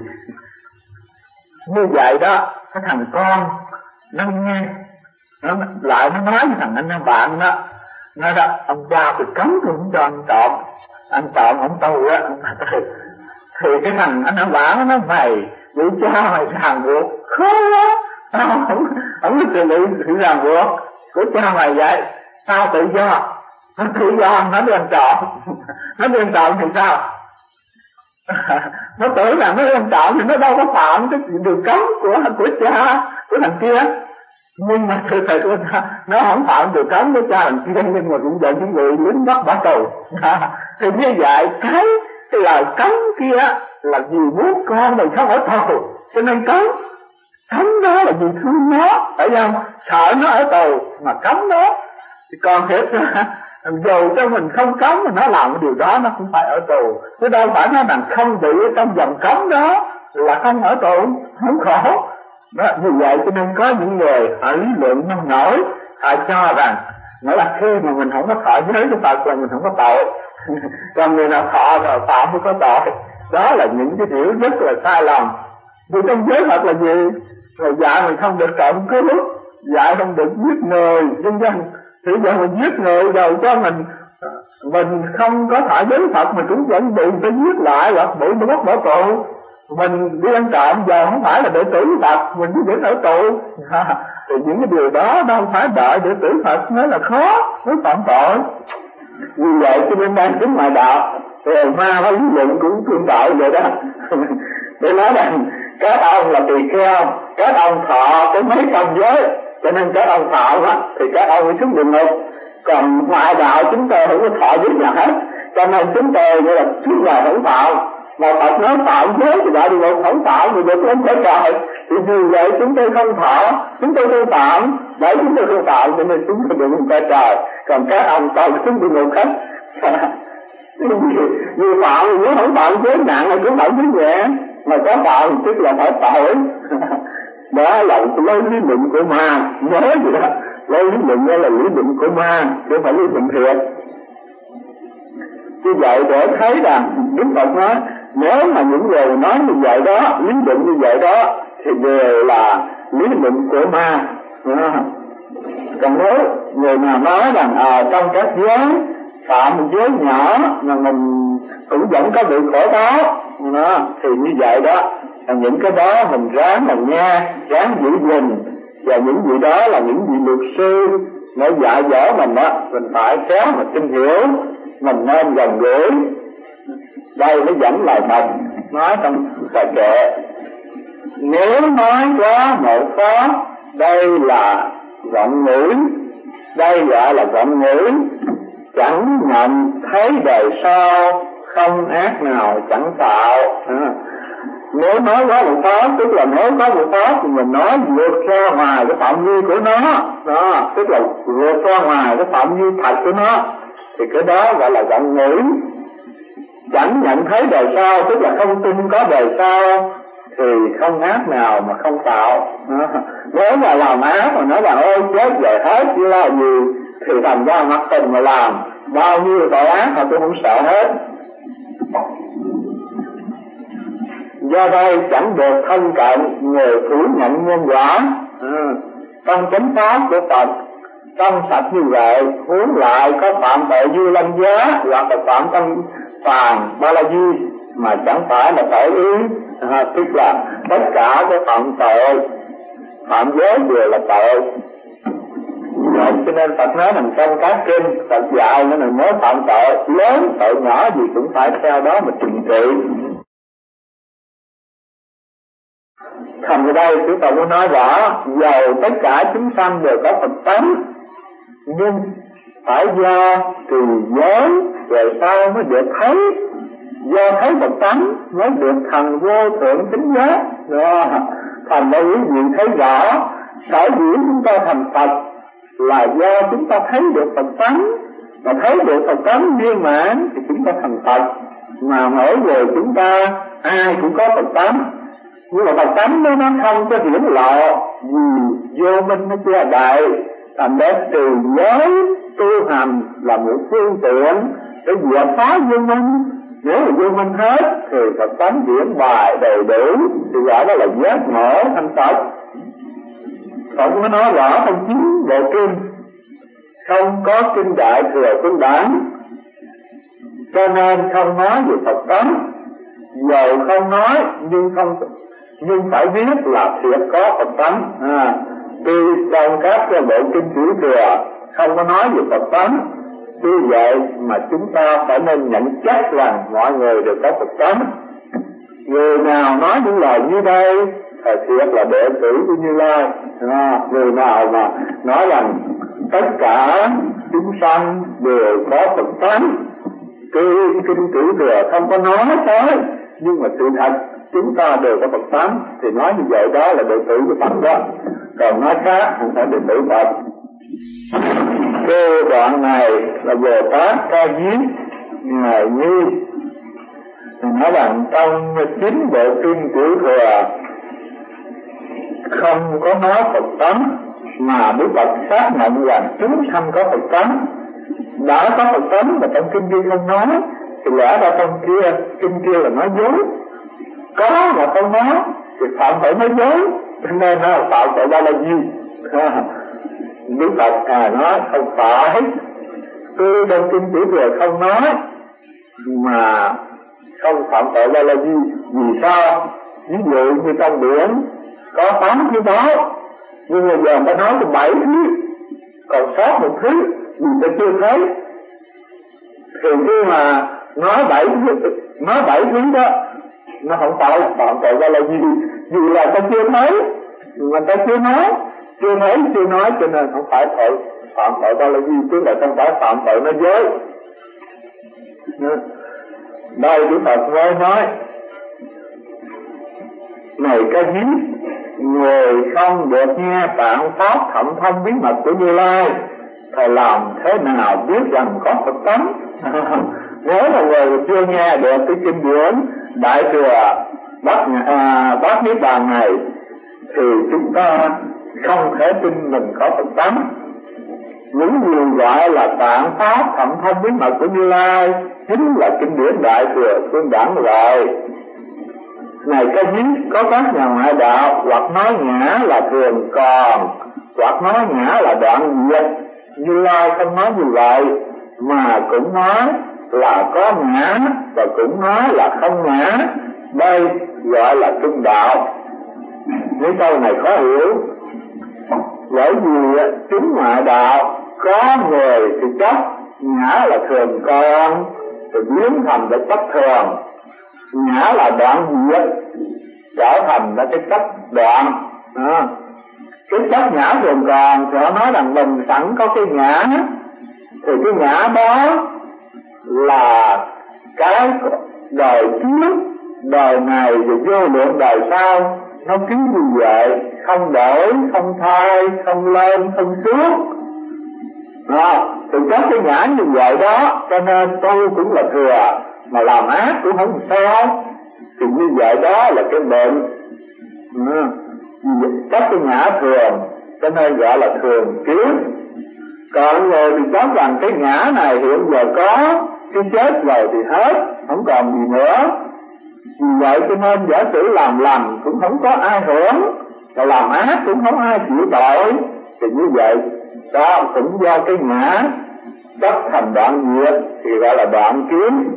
như vậy đó, cái thằng con nó nghe, nó lại nó nói với thằng anh bạn đó, nói đó ông cha thì cấm tôi không cho ăn trộm, ăn trộm ông tu á. Thì cái thằng anh bạn nó nói mày bị cha mày ràng buộc khó quá, sao không không có sự bị sự ràng buộc của cha mày vậy, sao tự do, nó tự do nó đi ăn trộm, nó đi ăn trộm thì sao? Nó tưởng rằng nó đi ăn trộm thì nó đâu có phạm cái điều cấm của của cha của thằng kia. Nhưng mà sự thật của nó, nó không phạm điều cấm của cha thằng kia, nhưng mà cũng giận những người lính bắt bỏ tù. Thì như vậy cái cái lời cấm kia là vì muốn con mình không ở tù cho nên cấm. Cấm đó là vì thương nó, tại sao? Sợ nó ở tù mà cấm nó. Thì còn thiệt ra dù cho mình không cấm mà nó làm cái điều đó nó cũng phải ở tù, chứ đâu phải nói rằng không bị ở trong vòng cấm đó là không ở tù, không khổ. Đó, như vậy cho nên có những người họ lý luận nông nổi, họ cho rằng nghĩa là khi mà mình không có thọ giới của Phật là mình không có tội, còn người nào thọ rồi phạm mới có tội. Đó là những cái điều rất là sai lầm. Vì trong giới Phật là gì? Rồi dạy mình không được trộm cướp, dạy không được giết người, vân vân. Thì giờ mình giết người rồi cho mình mình không có thọ giới Phật mình cũng vẫn bị phải giết lại hoặc bị nó bắt bỏ tù. Mình đi ăn trộm giờ không phải là đệ tử Phật, mình cứ vẫn ở tù. Thì những cái điều đó đâu phải đợi đệ tử Phật mới là khó, mới phạm tội. Vì vậy cho nên đang tính ngoại đạo, rồi ma có lý luận cũng tương tự vậy đó. Để nói rằng các ông là tỳ kheo, các ông thọ có mấy trăm giới, cho nên các ông thọ đó, thì các ông mới xuống địa ngục. Còn ngoại đạo chúng tôi không có thọ giới nào hết, cho nên chúng tôi gọi là suốt ngày không thọ. Mà Phật nói tạo giới thì đại địa ngục không tạo thì được lên cõi trời. Thì vì vậy chúng tôi không thọ, chúng tôi không tạo, bởi chúng tôi không tạo cho nên chúng tôi được lên cõi trời. Còn các ông tạo chúng địa ngục hết. Vì tạo thì nếu không tạo giới nặng thì cũng tạo giới nhẹ, mà có tạo thì tức là phải tội. Đó là lấy lý luận của ma, nhớ gì đó, lấy lý luận đó là lý luận của ma, chứ không phải lý luận thiệt. Như vậy để thấy rằng Đức Phật nói nếu mà những người nói như vậy đó, lý luận như vậy đó thì đều là lý luận của ma. À. Còn nếu người nào nói rằng à, trong các giới phạm một giới nhỏ mà mình cũng vẫn có bị khổ báo đó, thì như vậy đó là những cái đó mình ráng mà nghe, ráng giữ gìn, và những gì đó là những vị luật sư để dạy dỗ mình đó, mình phải khéo mà tin hiểu, mình nên gần gũi. Đây mới dẫn lời Phật nói trong bài kệ: nếu nói quá một pháp, đây là vọng ngữ, đây gọi là vọng ngữ, chẳng nhận thấy đời sau, không ác nào chẳng tạo. À, nếu nói quá một pháp, tức là nếu có một pháp thì mình nói vượt ra ngoài cái phạm vi của nó, đó, tức là vượt ra ngoài cái phạm vi thật của nó, thì cái đó gọi là vọng ngữ. Chẳng nhận thấy đời sau, tức là không tin có đời sau, thì không ác nào mà không tạo. Nếu mà làm ác mà nói rằng ôi chết rồi hết chứ là gì, thì thành ra mặc tình mà làm, bao nhiêu tội ác mà tôi không sợ hết. Do đây chẳng được thân cận người phủ nhận nhân quả. À, trong chánh pháp của Phật trong sạch như vậy, huống lại có phạm tội dư lăng giá hoặc là phạm tâm phàm ba la di mà chẳng phải là tội ý. À, tức là tất cả cái phạm tội, phạm giới đều là tội. Vậy cho nên Phật nói rằng trong các kinh Phật dạy nó là nếu phạm tội lớn tội nhỏ gì cũng phải theo đó mà trừng trị. Thành ra đây chúng ta muốn nói rõ, dầu tất cả chúng sanh đều có Phật tánh, nhưng phải do trì giới rồi sau mới được thấy, do thấy Phật tánh mới được thần vô thượng tính giác. Đó, thành ra quý vị thấy rõ, sở dĩ chúng ta thành Phật là do chúng ta thấy được Phật tánh, mà thấy được Phật tánh viên mãn thì chúng ta thành Phật. Mà mỗi người chúng ta ai cũng có Phật tánh, nhưng mà Phật tánh đó nó không có hiển lộ vì vô minh nó che đậy. Thành ra trì giới tu hành là một phương tiện để diệt phá vô minh. Nếu mà vô minh hết thì Phật tánh diễn bài đầy đủ thì gọi đó là giác ngộ thành Phật. Phật mới nói rõ trong chín bộ kinh, không có kinh đại thừa kinh bản, cho nên không nói về Phật tánh. Dầu không nói nhưng không nhưng phải biết là thiệt có Phật tánh. À, tuy trong các cái bộ kinh tiểu thừa không có nói về Phật tánh, tuy vậy mà chúng ta phải nên nhận chắc rằng mọi người đều có Phật tánh. Người nào nói những lời như đây thì thiệt là đệ tử của Như Lai. À, người nào mà nói rằng tất cả chúng sanh đều có Phật tánh, cái kinh tiểu thừa không có nói tới, nhưng mà sự thật chúng ta đều có Phật tánh, thì nói như vậy đó là đệ tử của Phật đó. Còn nói khác không phải đệ tử Phật. Cái đoạn này là Bồ Tát Ca Diếp Ngài Như nói rằng trong chín bộ kinh tiểu thừa không có nói Phật tánh, mà Đức Phật xác nhận rằng chúng sanh có Phật tánh. Đã có Phật tánh mà trong kinh kia không nói thì lẽ ra trong kia kinh kia là nói dối. Có mà không nói thì phạm tội nói dối, cho nên nó phạm tội ba la di. Đức Phật à nói không phải, tôi trong kinh tiểu thừa không nói mà không phạm tội ba la di. Vì sao? Ví dụ như trong biển có tám thứ báo, nhưng mà giờ ta nói có bảy thứ, còn sót một thứ vì ta chưa thấy. Thì khi mà nói bảy nói bảy thứ đó, nó không phải là phạm tội ra là gì, vì là ta chưa thấy, mà ta chưa nói, chưa thấy chưa nói, cho nên không phải tội phạm tội ra là gì, tức là không phải phạm tội nói dối. Đây Đức Phật mới nói: này Ca Diếp, người không được nghe tạng pháp thậm thông bí mật của Như Lai, thầy làm thế nào biết rằng có Phật tánh? Nếu mà người chưa nghe được cái kinh điển Đại Thừa Bát à, Bát Niết Bàn này thì chúng ta không thể tin mình có Phật tánh. Những gì gọi là tạng pháp thậm thông bí mật của Như Lai chính là kinh điển Đại Thừa Phương Đẳng rồi. Này Ca Diếp, có các nhà ngoại đạo hoặc nói ngã là thường còn, hoặc nói ngã là đoạn diệt. Như Lai không nói như vậy, mà cũng nói là có ngã và cũng nói là không ngã. Đây gọi là trung đạo. Những câu này khó hiểu, bởi vì chúng ngoại đạo có người thì chấp ngã là thường còn, thì biến thành để chấp thường. Ngã là đoạn diệt, trở thành là cái chấp đoạn. À, cái chấp ngã thường còn thì họ nói rằng mình sẵn có cái ngã, thì cái ngã đó là cái đời trước, đời này và vô lượng đời sau nó cứ như vậy, không đổi, không thay, không lên, không xuống. À, thì chấp cái ngã như vậy đó, cho nên tôi cũng là thừa, mà làm ác cũng không sao. Thì như vậy đó là cái bệnh. À, chấp cái ngã thường, cho nên gọi là thường kiết. Còn người thì chấp rằng cái ngã này hiện giờ có, cái chết rồi thì hết, không còn gì nữa. Vì vậy cho nên giả sử làm lành cũng không có ai hưởng, và làm ác cũng không ai chịu tội. Thì như vậy đó cũng do cái ngã chấp thành đoạn diệt, thì gọi là đoạn kiến.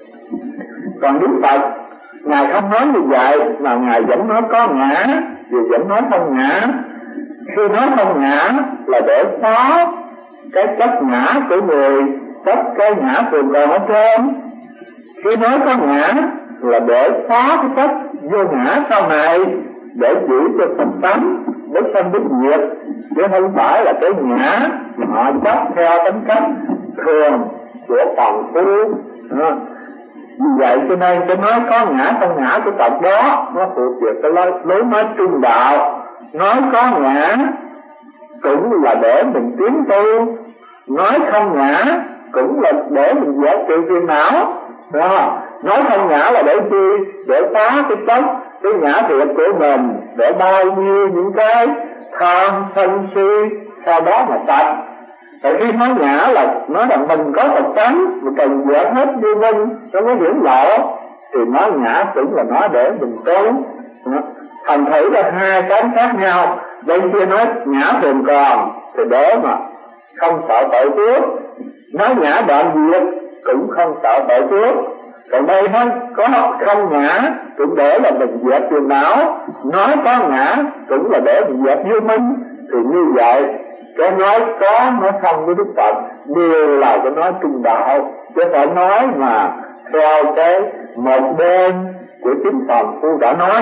Còn Đức Phật Ngài không nói như vậy, mà Ngài vẫn nói có ngã, vì vẫn nói không ngã. Khi nói không ngã là để phá cái chấp ngã của người, chấp cái ngã thường còn ở trên. Khi nói có ngã là để phá cái chấp vô ngã sau này, để chỉ cho Phật tánh bất sanh bất diệt, chứ không phải là cái ngã mà họ chấp theo tính cách thường của phàm phu. À, vì vậy cho nên cái nói có ngã không ngã của Phật đó nó phụ thuộc cái lối nói trung đạo. Nói có ngã cũng là để mình tiến tu, nói không ngã cũng là để mình giải trừ phiền não. Đó. Nói không ngã là để chi? Để phá cái chấp, cái ngã thiệt của mình, để bao nhiêu những cái tham sân si sau đó mà sạch. Tại khi nói ngã là nói rằng mình có Phật tánh, mình cần dẹp hết vô minh, nó mới hiển lộ. Thì nói ngã cũng là nói để mình trốn. Thành thử ra hai cái khác nhau. Bên kia nói ngã thường còn thì để mà không sợ tội trước, nói ngã đoạn diệt cũng không sợ tội trước. Còn đây nói có không ngã cũng để là mình dẹp phiền não, nói có ngã cũng là để mình dẹp vô minh. Thì như vậy cái nói có nói không với Đức Phật đều là cái nói trung đạo, chứ phải nói mà theo cái một bên của chính phàm phu đã nói.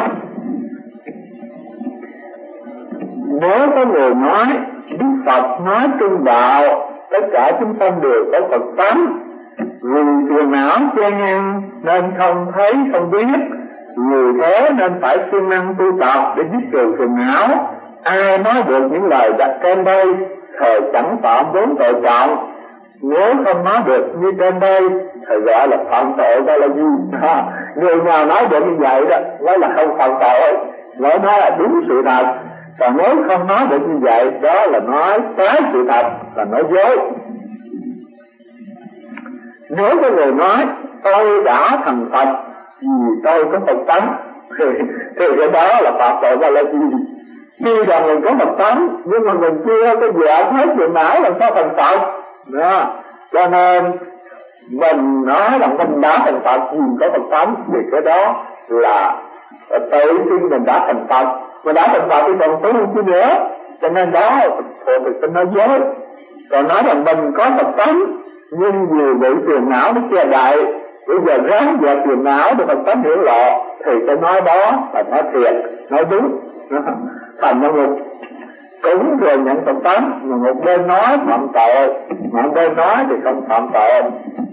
Nếu có người nói Đức Phật nói trung đạo, tất cả chúng sanh đều có Phật tánh, vì phiền não che ngăn nên không thấy không biết, vì thế nên phải siêng năng tu tập để dứt trừ phiền não. Ai nói được những lời đặt trên đây thời chẳng phạm bốn tội trọng. Nếu không nói được như trên đây thời gọi là phạm tội, đó là gì? À, người nào nói được như vậy đó nói là không phạm tội, nói nói là đúng sự thật. Còn nếu không nói được như vậy đó là nói trái sự thật, là nói dối. Nếu có người nói tôi đã thành Phật vì tôi có Phật tánh thì, thì cái đó là phạm tội, đó là gì? Khi rằng mình có Phật tánh nhưng mà mình chưa có dẹp hết phiền não làm sao thành Phật đó. Cho nên mình nói rằng mình đã thành Phật vì có Phật tánh thì cái đó là tự xưng mình đã thành Phật. Mà đã thành Phật thì còn tu chứ nữa. Cho nên đó thuộc về tin nói dối. Còn nói rằng mình có Phật tánh Nhưng vì bị phiền não nó che đậy, bây giờ ráng dẹp phiền não để mình tánh hiểu lộ, thì cái nói đó là nói thiệt, nói đúng, thành ra một cũng thừa nhận Phật tánh, mà một bên nói phạm tội, mà một bên nói thì không phạm tội.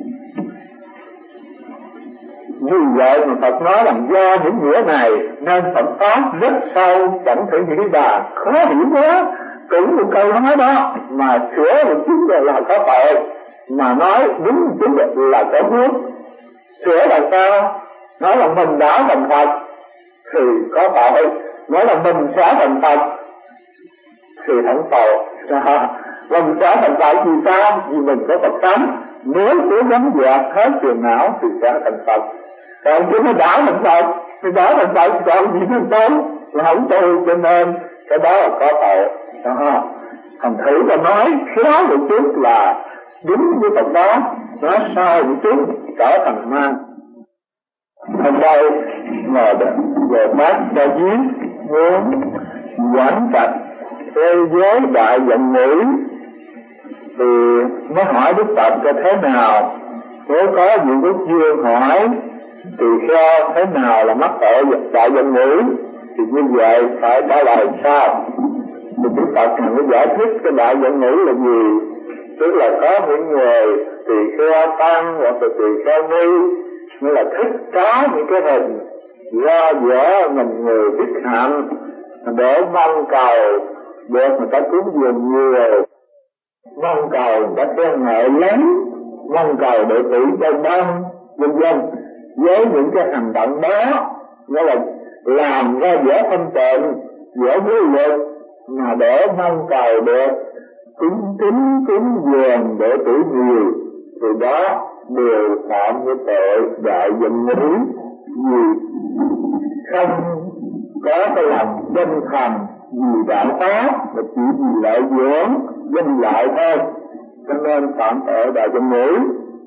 Như vậy mà Phật nói rằng do những nghĩa này nên Phật pháp rất sâu, chẳng thể nghĩ bà khó hiểu quá. Cũng một câu nói đó mà sửa một chút là có tội, mà nói đúng một chút là có phước. Sửa là sao? Nói là mình đã thành Phật thì có tội, nói là mình sẽ thành Phật thì không tội. Mình sẽ thành Phật vì sao? Vì mình có Phật tánh, nếu cố gắng dẹp hết phiền não thì sẽ thành Phật. Còn chứ nó đã thành Phật thì đã thành Phật còn gì nữa không? Là không tu, cho nên cái đó là có tội. Đó. Thành thử ta nói khéo một chút là đúng với Phật đó, nói sai một chút trở thành ma. Ở đây mà về bác cho viết muốn giảng trạch thế giới đại vận ngữ thì mới hỏi Đức Phật cho thế nào. Nếu có vị Đức Dương hỏi thì theo thế nào là mắc tội đại vận ngữ thì như vậy phải trả lời sao? Thì Đức Phật mới giải thích cái đại vận ngữ là gì. Tức là có những người tỳ kheo tăng hoặc là tỳ kheo ni, nghĩa là thích có những cái hình ra vẻ mình người biết hạnh để mong cầu được người ta cúng dường nhiều, mong cầu người ta khen ngợi lớn, mong cầu đệ tử cho đông, vân vân. Với những cái hành động đó, nghĩa là làm ra vẻ thanh tịnh, vẻ vô lực, mà để mong cầu được cúng kính cúng dường đệ tử nhiều, thì đó đều phạm cái tội đại vận ngữ. Vì không có cái lòng chân thành vì đạo pháp, mà chỉ vì lợi dưỡng danh lợi thôi, cho nên phạm tội đại vận ngữ.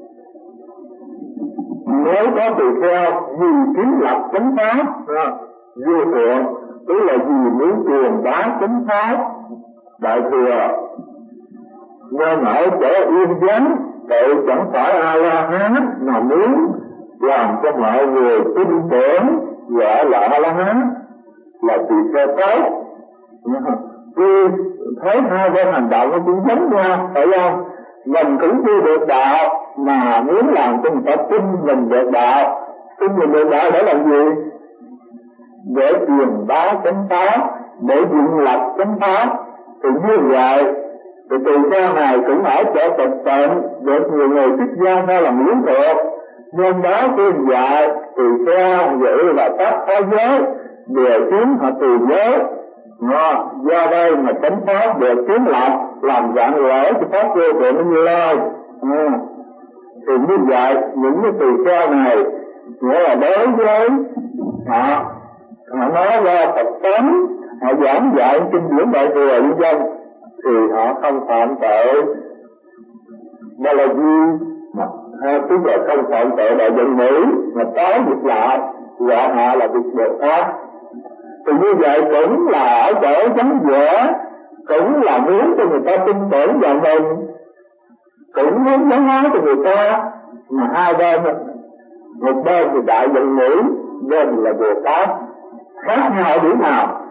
Nếu có tỳ kheo vì kiến lập chánh pháp, vô thượng, tức là vì muốn truyền bá chánh pháp đại thừa, nên ở chỗ yên vắng, tự chẳng phải A La Hán mà muốn làm cho mọi người tin tưởng gọi là A La Hán, là tỳ kheo tốt. Khi thấy hai bên hành động nó cũng giống nhau, phải không? Mình cũng chưa được đạo mà muốn làm cho người ta tin mình được đạo. Tin mình được đạo để làm gì? Để truyền bá chánh pháp, để dựng lập chánh pháp. Thì như vậy thì tỳ kheo này cũng ở chỗ tịch tịnh, được nhiều người thích gia ra làm lý thuộc. Nhưng đó khuyên dạy tỳ kheo vậy là tất phá giới, đều khiến họ từ giới. Nó, do đây mà chánh pháp được kiến lập, làm dạng lễ cho pháp vô thượng Như Lai. À, thì như vậy những cái tỳ kheo này nghĩa là đối với họ, họ nói ra Phật tánh, họ giảng dạy kinh điển đại thừa nhân dân, thì họ không phạm tội Ba La Di, ha, tức là không phạm tội đại vận ngữ, mà tái dịch lại gọi họ là việc Bồ Tát. Thì như vậy cũng là ở chỗ chánh giữa, cũng là muốn cho người ta tin tưởng vào mình, cũng muốn giáo hóa cho người ta, mà hai bên, một bên thì đại vận ngữ, bên là Bồ Tát, khác nhau điểm nào?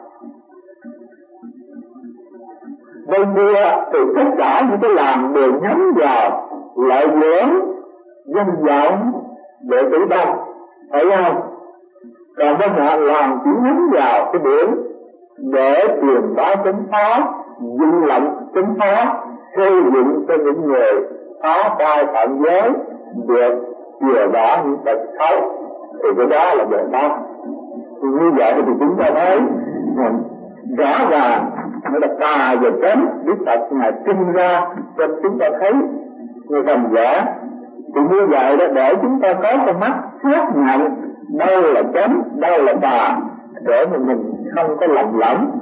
Bên kia thì tất cả những cái làm đều nhắm vào lợi dưỡng, danh vọng, đệ tử đông, phải không? Còn bên họ làm chỉ nhắm vào cái điểm để truyền bá chánh pháp, dựng lệnh chánh pháp, xây dựng cho những người phá khai phạm giới được chừa bỏ những tật xấu, thì cái đó là Bồ Tát. Thì như vậy thì chúng ta thấy rõ ràng nó là tà và chánh. Đức Phật ngài trưng ra cho chúng ta thấy người thành giả. Thì như vậy đó, để chúng ta có con mắt xác nhận đâu là chánh, đâu là tà, để mà mình không có lầm lẫn.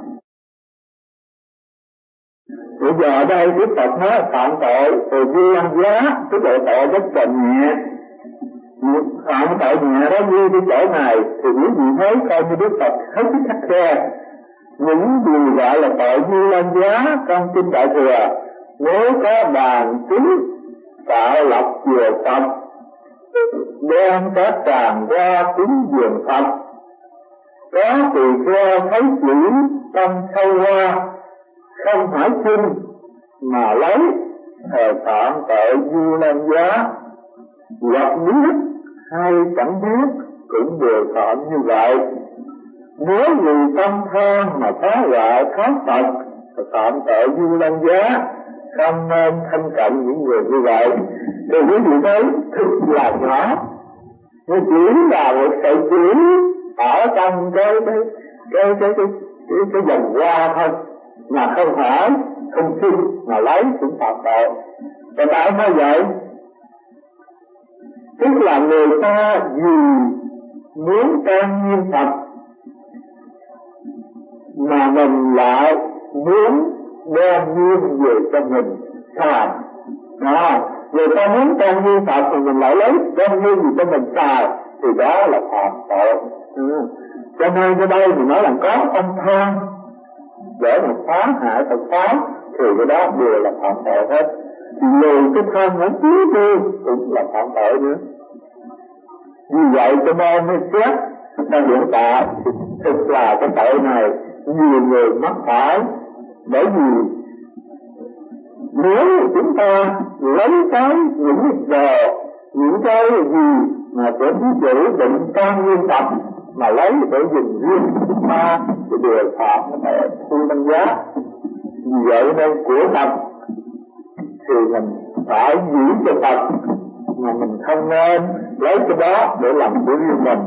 Bây giờ ở đây Đức Phật nói phạm tội từ vi lăng giá, cái tội tội rất là nhẹ. Phạm tội nhẹ đó như cái chỗ này thì quý vị thấy coi như Đức Phật hết sức khắt khe. Những gì gọi là tội vi lăng giá trong kinh Đại Thừa, nếu có bàn chứng tạo lập chùa Phật, đem các tràng qua cúng dường Phật. Có tỳ kheo thấy chỉ tâm sâu qua, không hỏi xin mà lấy thờ phạm tội Du Lan Giá. Hoặc biết hay chẳng biết cũng đều phạm như vậy. Nếu vì tâm tham mà phá hoại thoát Phật, phạm tội Du Lan Giá, không nên thân cận những người như vậy. Thì quý vị thấy thực là nhỏ, nhưng chỉ là một sợi chỉ ở trong cái cái cái cái cái cái, cái vòng hoa thôi, mà không hỏi, không xin mà lấy cũng phạm tội. Và tại sao vậy? Tức là người ta vì muốn trang nghiêm Phật mà mình lại muốn đem nghiêm về cho mình xài. Đó, người ta muốn trang nghiêm Phật thì mình lại lấy đem nghiêm về cho mình xài, thì đó là phạm tội. Ừ. Cho nên ở đây mình nói là có tâm tham để mà phá hại Phật pháp thì cái đó đều là phạm tội hết. Thì người cái tham muốn cứu đi cũng là phạm tội nữa. Vì vậy cho nên mới xét trong hiện tại thực là cái tội này nhiều người mắc phải. Bởi vì nếu chúng ta lấy cái những đồ, những cái gì mà của ví dụ định trang nghiêm Phật mà lấy để dùng riêng chúng ta thì đều phạm cái tội Du Lan Giá. Vì vậy nên của Phật thì mình phải giữ cho Phật, mà mình không nên lấy cái đó để làm của riêng mình.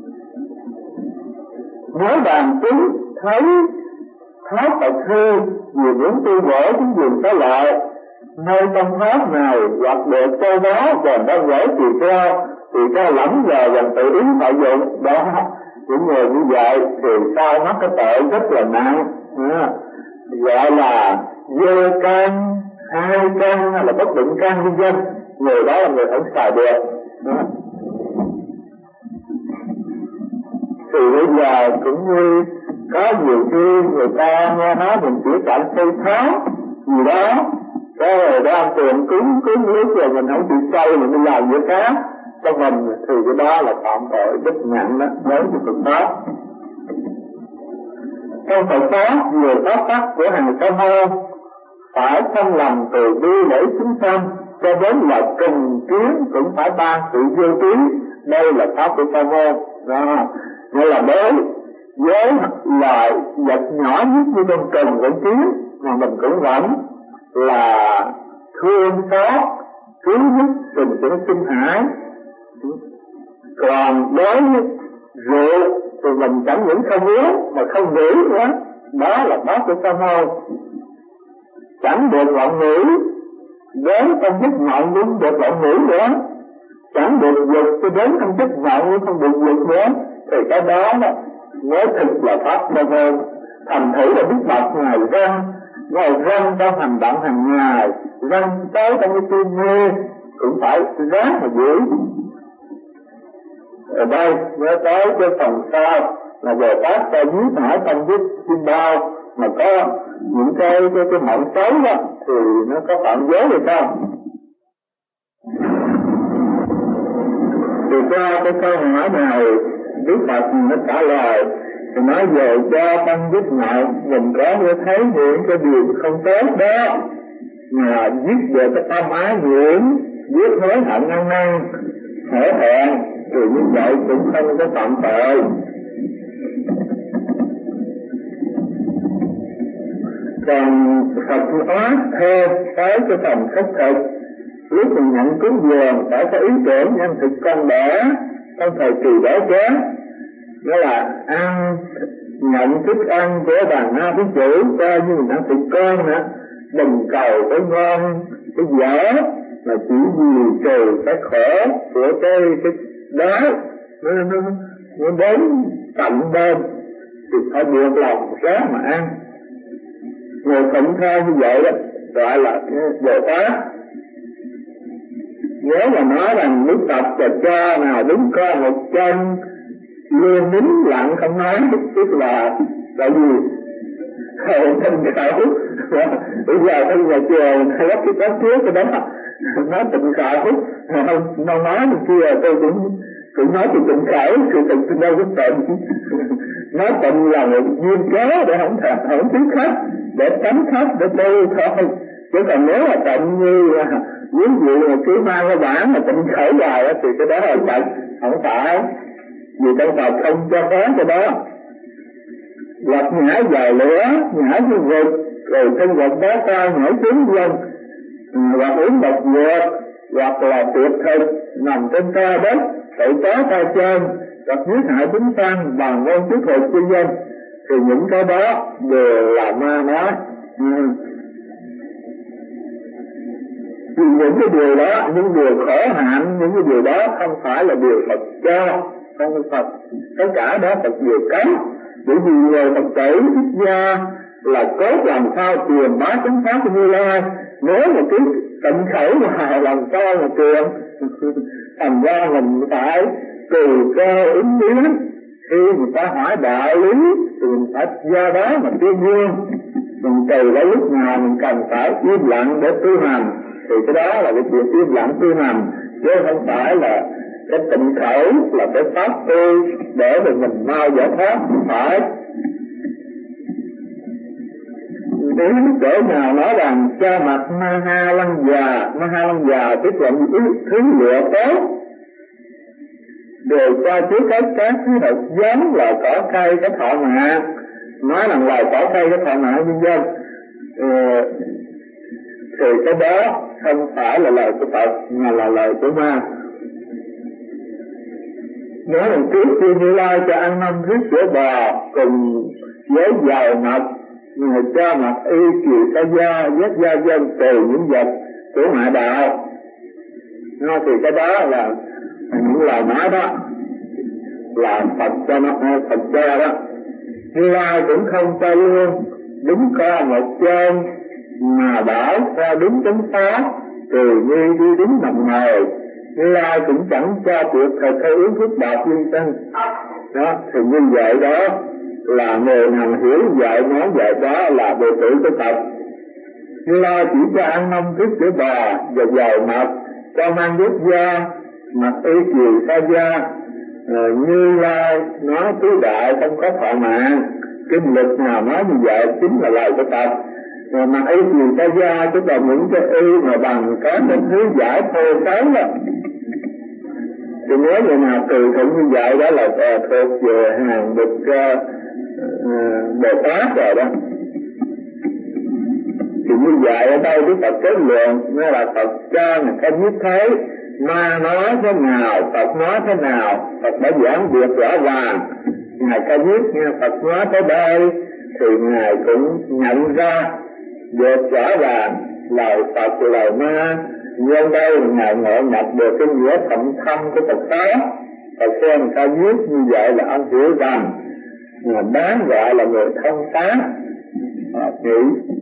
Nếu đàn chúng thấy Thái Phật Thư vì muốn tu bổ cũng dùng cái lợi nơi trong pháp này hoặc được châu báu còn đang gửi tỳ kheo, tỳ kheo lẫm giờ dần tự ý lợi dụng đó. Những người như vậy thì sao mắc cái tội rất là nặng, à, gọi là dơ can, hai can hay là bất định can vân vân. Người đó là người không xài được. À. Thì bây giờ cũng như có nhiều khi người ta nghe nói mình chỉ cảm xây tháo gì đó, cái rồi đang tiền cúng cúng lúc rồi mình không chịu xây mình đi làm việc khác cho mình, thì cái đó là phạm tội rất nặng đó đối với Phật pháp. Trong Phật pháp nhiều pháp tắc của hàng sa môn phải thân lòng từ bi để chúng sanh, cho đến là cần kiến cũng phải ban sự vô trí. Đây là pháp của sa môn đó. Nghĩa là đối với loại vật nhỏ nhất như con cần con kiến mà mình cũng vẫn là thương xót cứu giúp tình cho nó sinh hải. Còn đối với rượu thì mình chẳng những không uống mà không nghĩ nữa, đó là pháp của sa môn. Chẳng được vọng nghĩ, đến trong giấc mộng cũng được vọng nghĩ nữa, chẳng được dục cho đến trong giấc mộng cũng không được dục nữa, thì cái đó đó mới thực là pháp sa môn. Thành thử là biết bậc ngài răng, ngài răng trong hành động hàng ngày, răng tới trong cái tim mê cũng phải ráng mà giữ. Ở đây nhớ tới cái phần sau là Bồ Tát ta dưới hỏi tâm viết kim bao, mà có những cái cái cái mộng xấu đó thì nó có phạm giới hay không? Thì qua cái câu hỏi này Đức Phật nó trả lời thì nói về cho tâm viết mộng mình có thể thấy những cái điều không tốt đó mà viết về cái tâm ái nhiễm, viết hối hận ăn năn hổ thẹn thì như vậy cũng không có phạm tội. Còn Phật hóa theo tới cái phần khất thực, lúc mình nhận cúng dường phải có ý tưởng nhân thực con đẻ trong thời kỳ đẻ chén, đó là ăn nhận thức ăn của bà Na Thí Chủ cho như mình ăn thịt con nữa, đừng cầu cái ngon cái dở mà chỉ vì trừ cái khổ của cái cái đó nó nó nó đến tận bên thì phải buộc lòng ráng mà ăn. Người phụng theo như vậy đó gọi là Bồ Tát. Nếu mà nói rằng Đức Phật và cha nào đứng co một chân luôn nín lặng không nói, tức là tại vì khẩu thân khẩu bây giờ trong nhà chùa hay lắp cái tóc trước cái đó Nói tịnh khẩu, nó nói được kia tôi cũng cũng nói từ tịnh khẩu, sự tịnh đâu có tịnh. Nói tịnh là một duyên cớ để không thật, không tiếp khách, để tránh khách, để tu thôi. Chứ còn nếu là tịnh như ví dụ là cứ mang cái bản mà tịnh khẩu vào thì cái đó là tịnh, không phải. Vì trong Phật không cho phép cái đó. Lập nhả vào lửa, nhả xuống vực, rồi thân vật đá cao nhảy xuống dân, hoặc uống độc dược, hoặc là tuyệt thực, nằm trên ca đất, tự có tay chân, hoặc giết hại chúng sanh, bằng ngôn trước hội cư dân, thì những cái đó đều là ma nói. Ừ. Vì những cái điều đó, những điều khổ hạnh, những cái điều đó không phải là điều Phật cho, không phải Phật. Tất cả đó Phật đều cấm. Bởi vì người Phật tử xuất gia là cốt làm sao truyền bá chánh pháp của Như Lai. Nếu mà cứ tịnh khẩu mà làm sao mà truyền, thành ra mình phải từ cơ ứng biến. Khi người ta hỏi đạo lý thì mình phải do đó mà tuyên dương. Mình từ đó lúc nào mình cần phải im lặng để tu hành, thì cái đó là cái chuyện im lặng tu hành, chứ không phải là cái tịnh khẩu là cái pháp tu để mà mình mau giải thoát. Không phải. Nếu chỗ nào nói rằng cha mặt ma ha lăng già, ma ha lăng già tức là những thứ lựa tốt, đều cho trước hết các thứ độc giống là cỏ cây cái thọ mạng, nói rằng là cỏ cây cái thọ mạng nhân dân, ừ, thì cái đó không phải là lời của Phật mà là lời của ma. Nói rằng trước khi Như Lai cho ăn năm thứ sữa bò cùng với dầu mật, người cho mật y trì sa gia vết da dân từ những vật của ngoại đạo. Nó thì cái đó là những lời nói đó là Phật cho nó, Phật cho đó. Như Lai cũng không cho luôn đúng co một chân mà bảo ra đúng chánh pháp, từ như đi đúng nằm ngồi. Như Lai cũng chẳng cho tuyệt thực hay uống thuốc bạc liên tân. Đó, thì như vậy đó là người nào hiểu dạy nói dạy đó là đệ tử của Phật. Như Lai chỉ cho ăn năm thứ sữa bò và dầu mật, cho mang vết da, mặc y kiều sa gia. Ờ, Như Lai nói tứ đại không có thọ mạng. Kinh lực nào nói như vậy chính là lời của Phật. Mà mặc y kiều sa gia tức là những cái y mà bằng có cái thứ giải thô xấu đó. Thì nếu người nào từ thuận như vậy đó là uh, thuộc về hàng bậc uh, uh, Bồ Tát rồi đó. Thì như vậy ở đây Đức Phật kết luận nó là Phật cho người ta biết thấy ma nói thế nào, Phật nói thế nào. Phật đã giảng biệt rõ ràng. Ngài ca diếp nghe Phật nói tới đây thì Ngài cũng nhận ra được rõ ràng lời Phật lời ma. Nhưng đây Ngài ngộ nhập được cái nghĩa thậm thâm của Phật pháp. Phật xem ca diếp như vậy là ông hiểu rằng là đáng gọi là người thông sáng. Nghĩ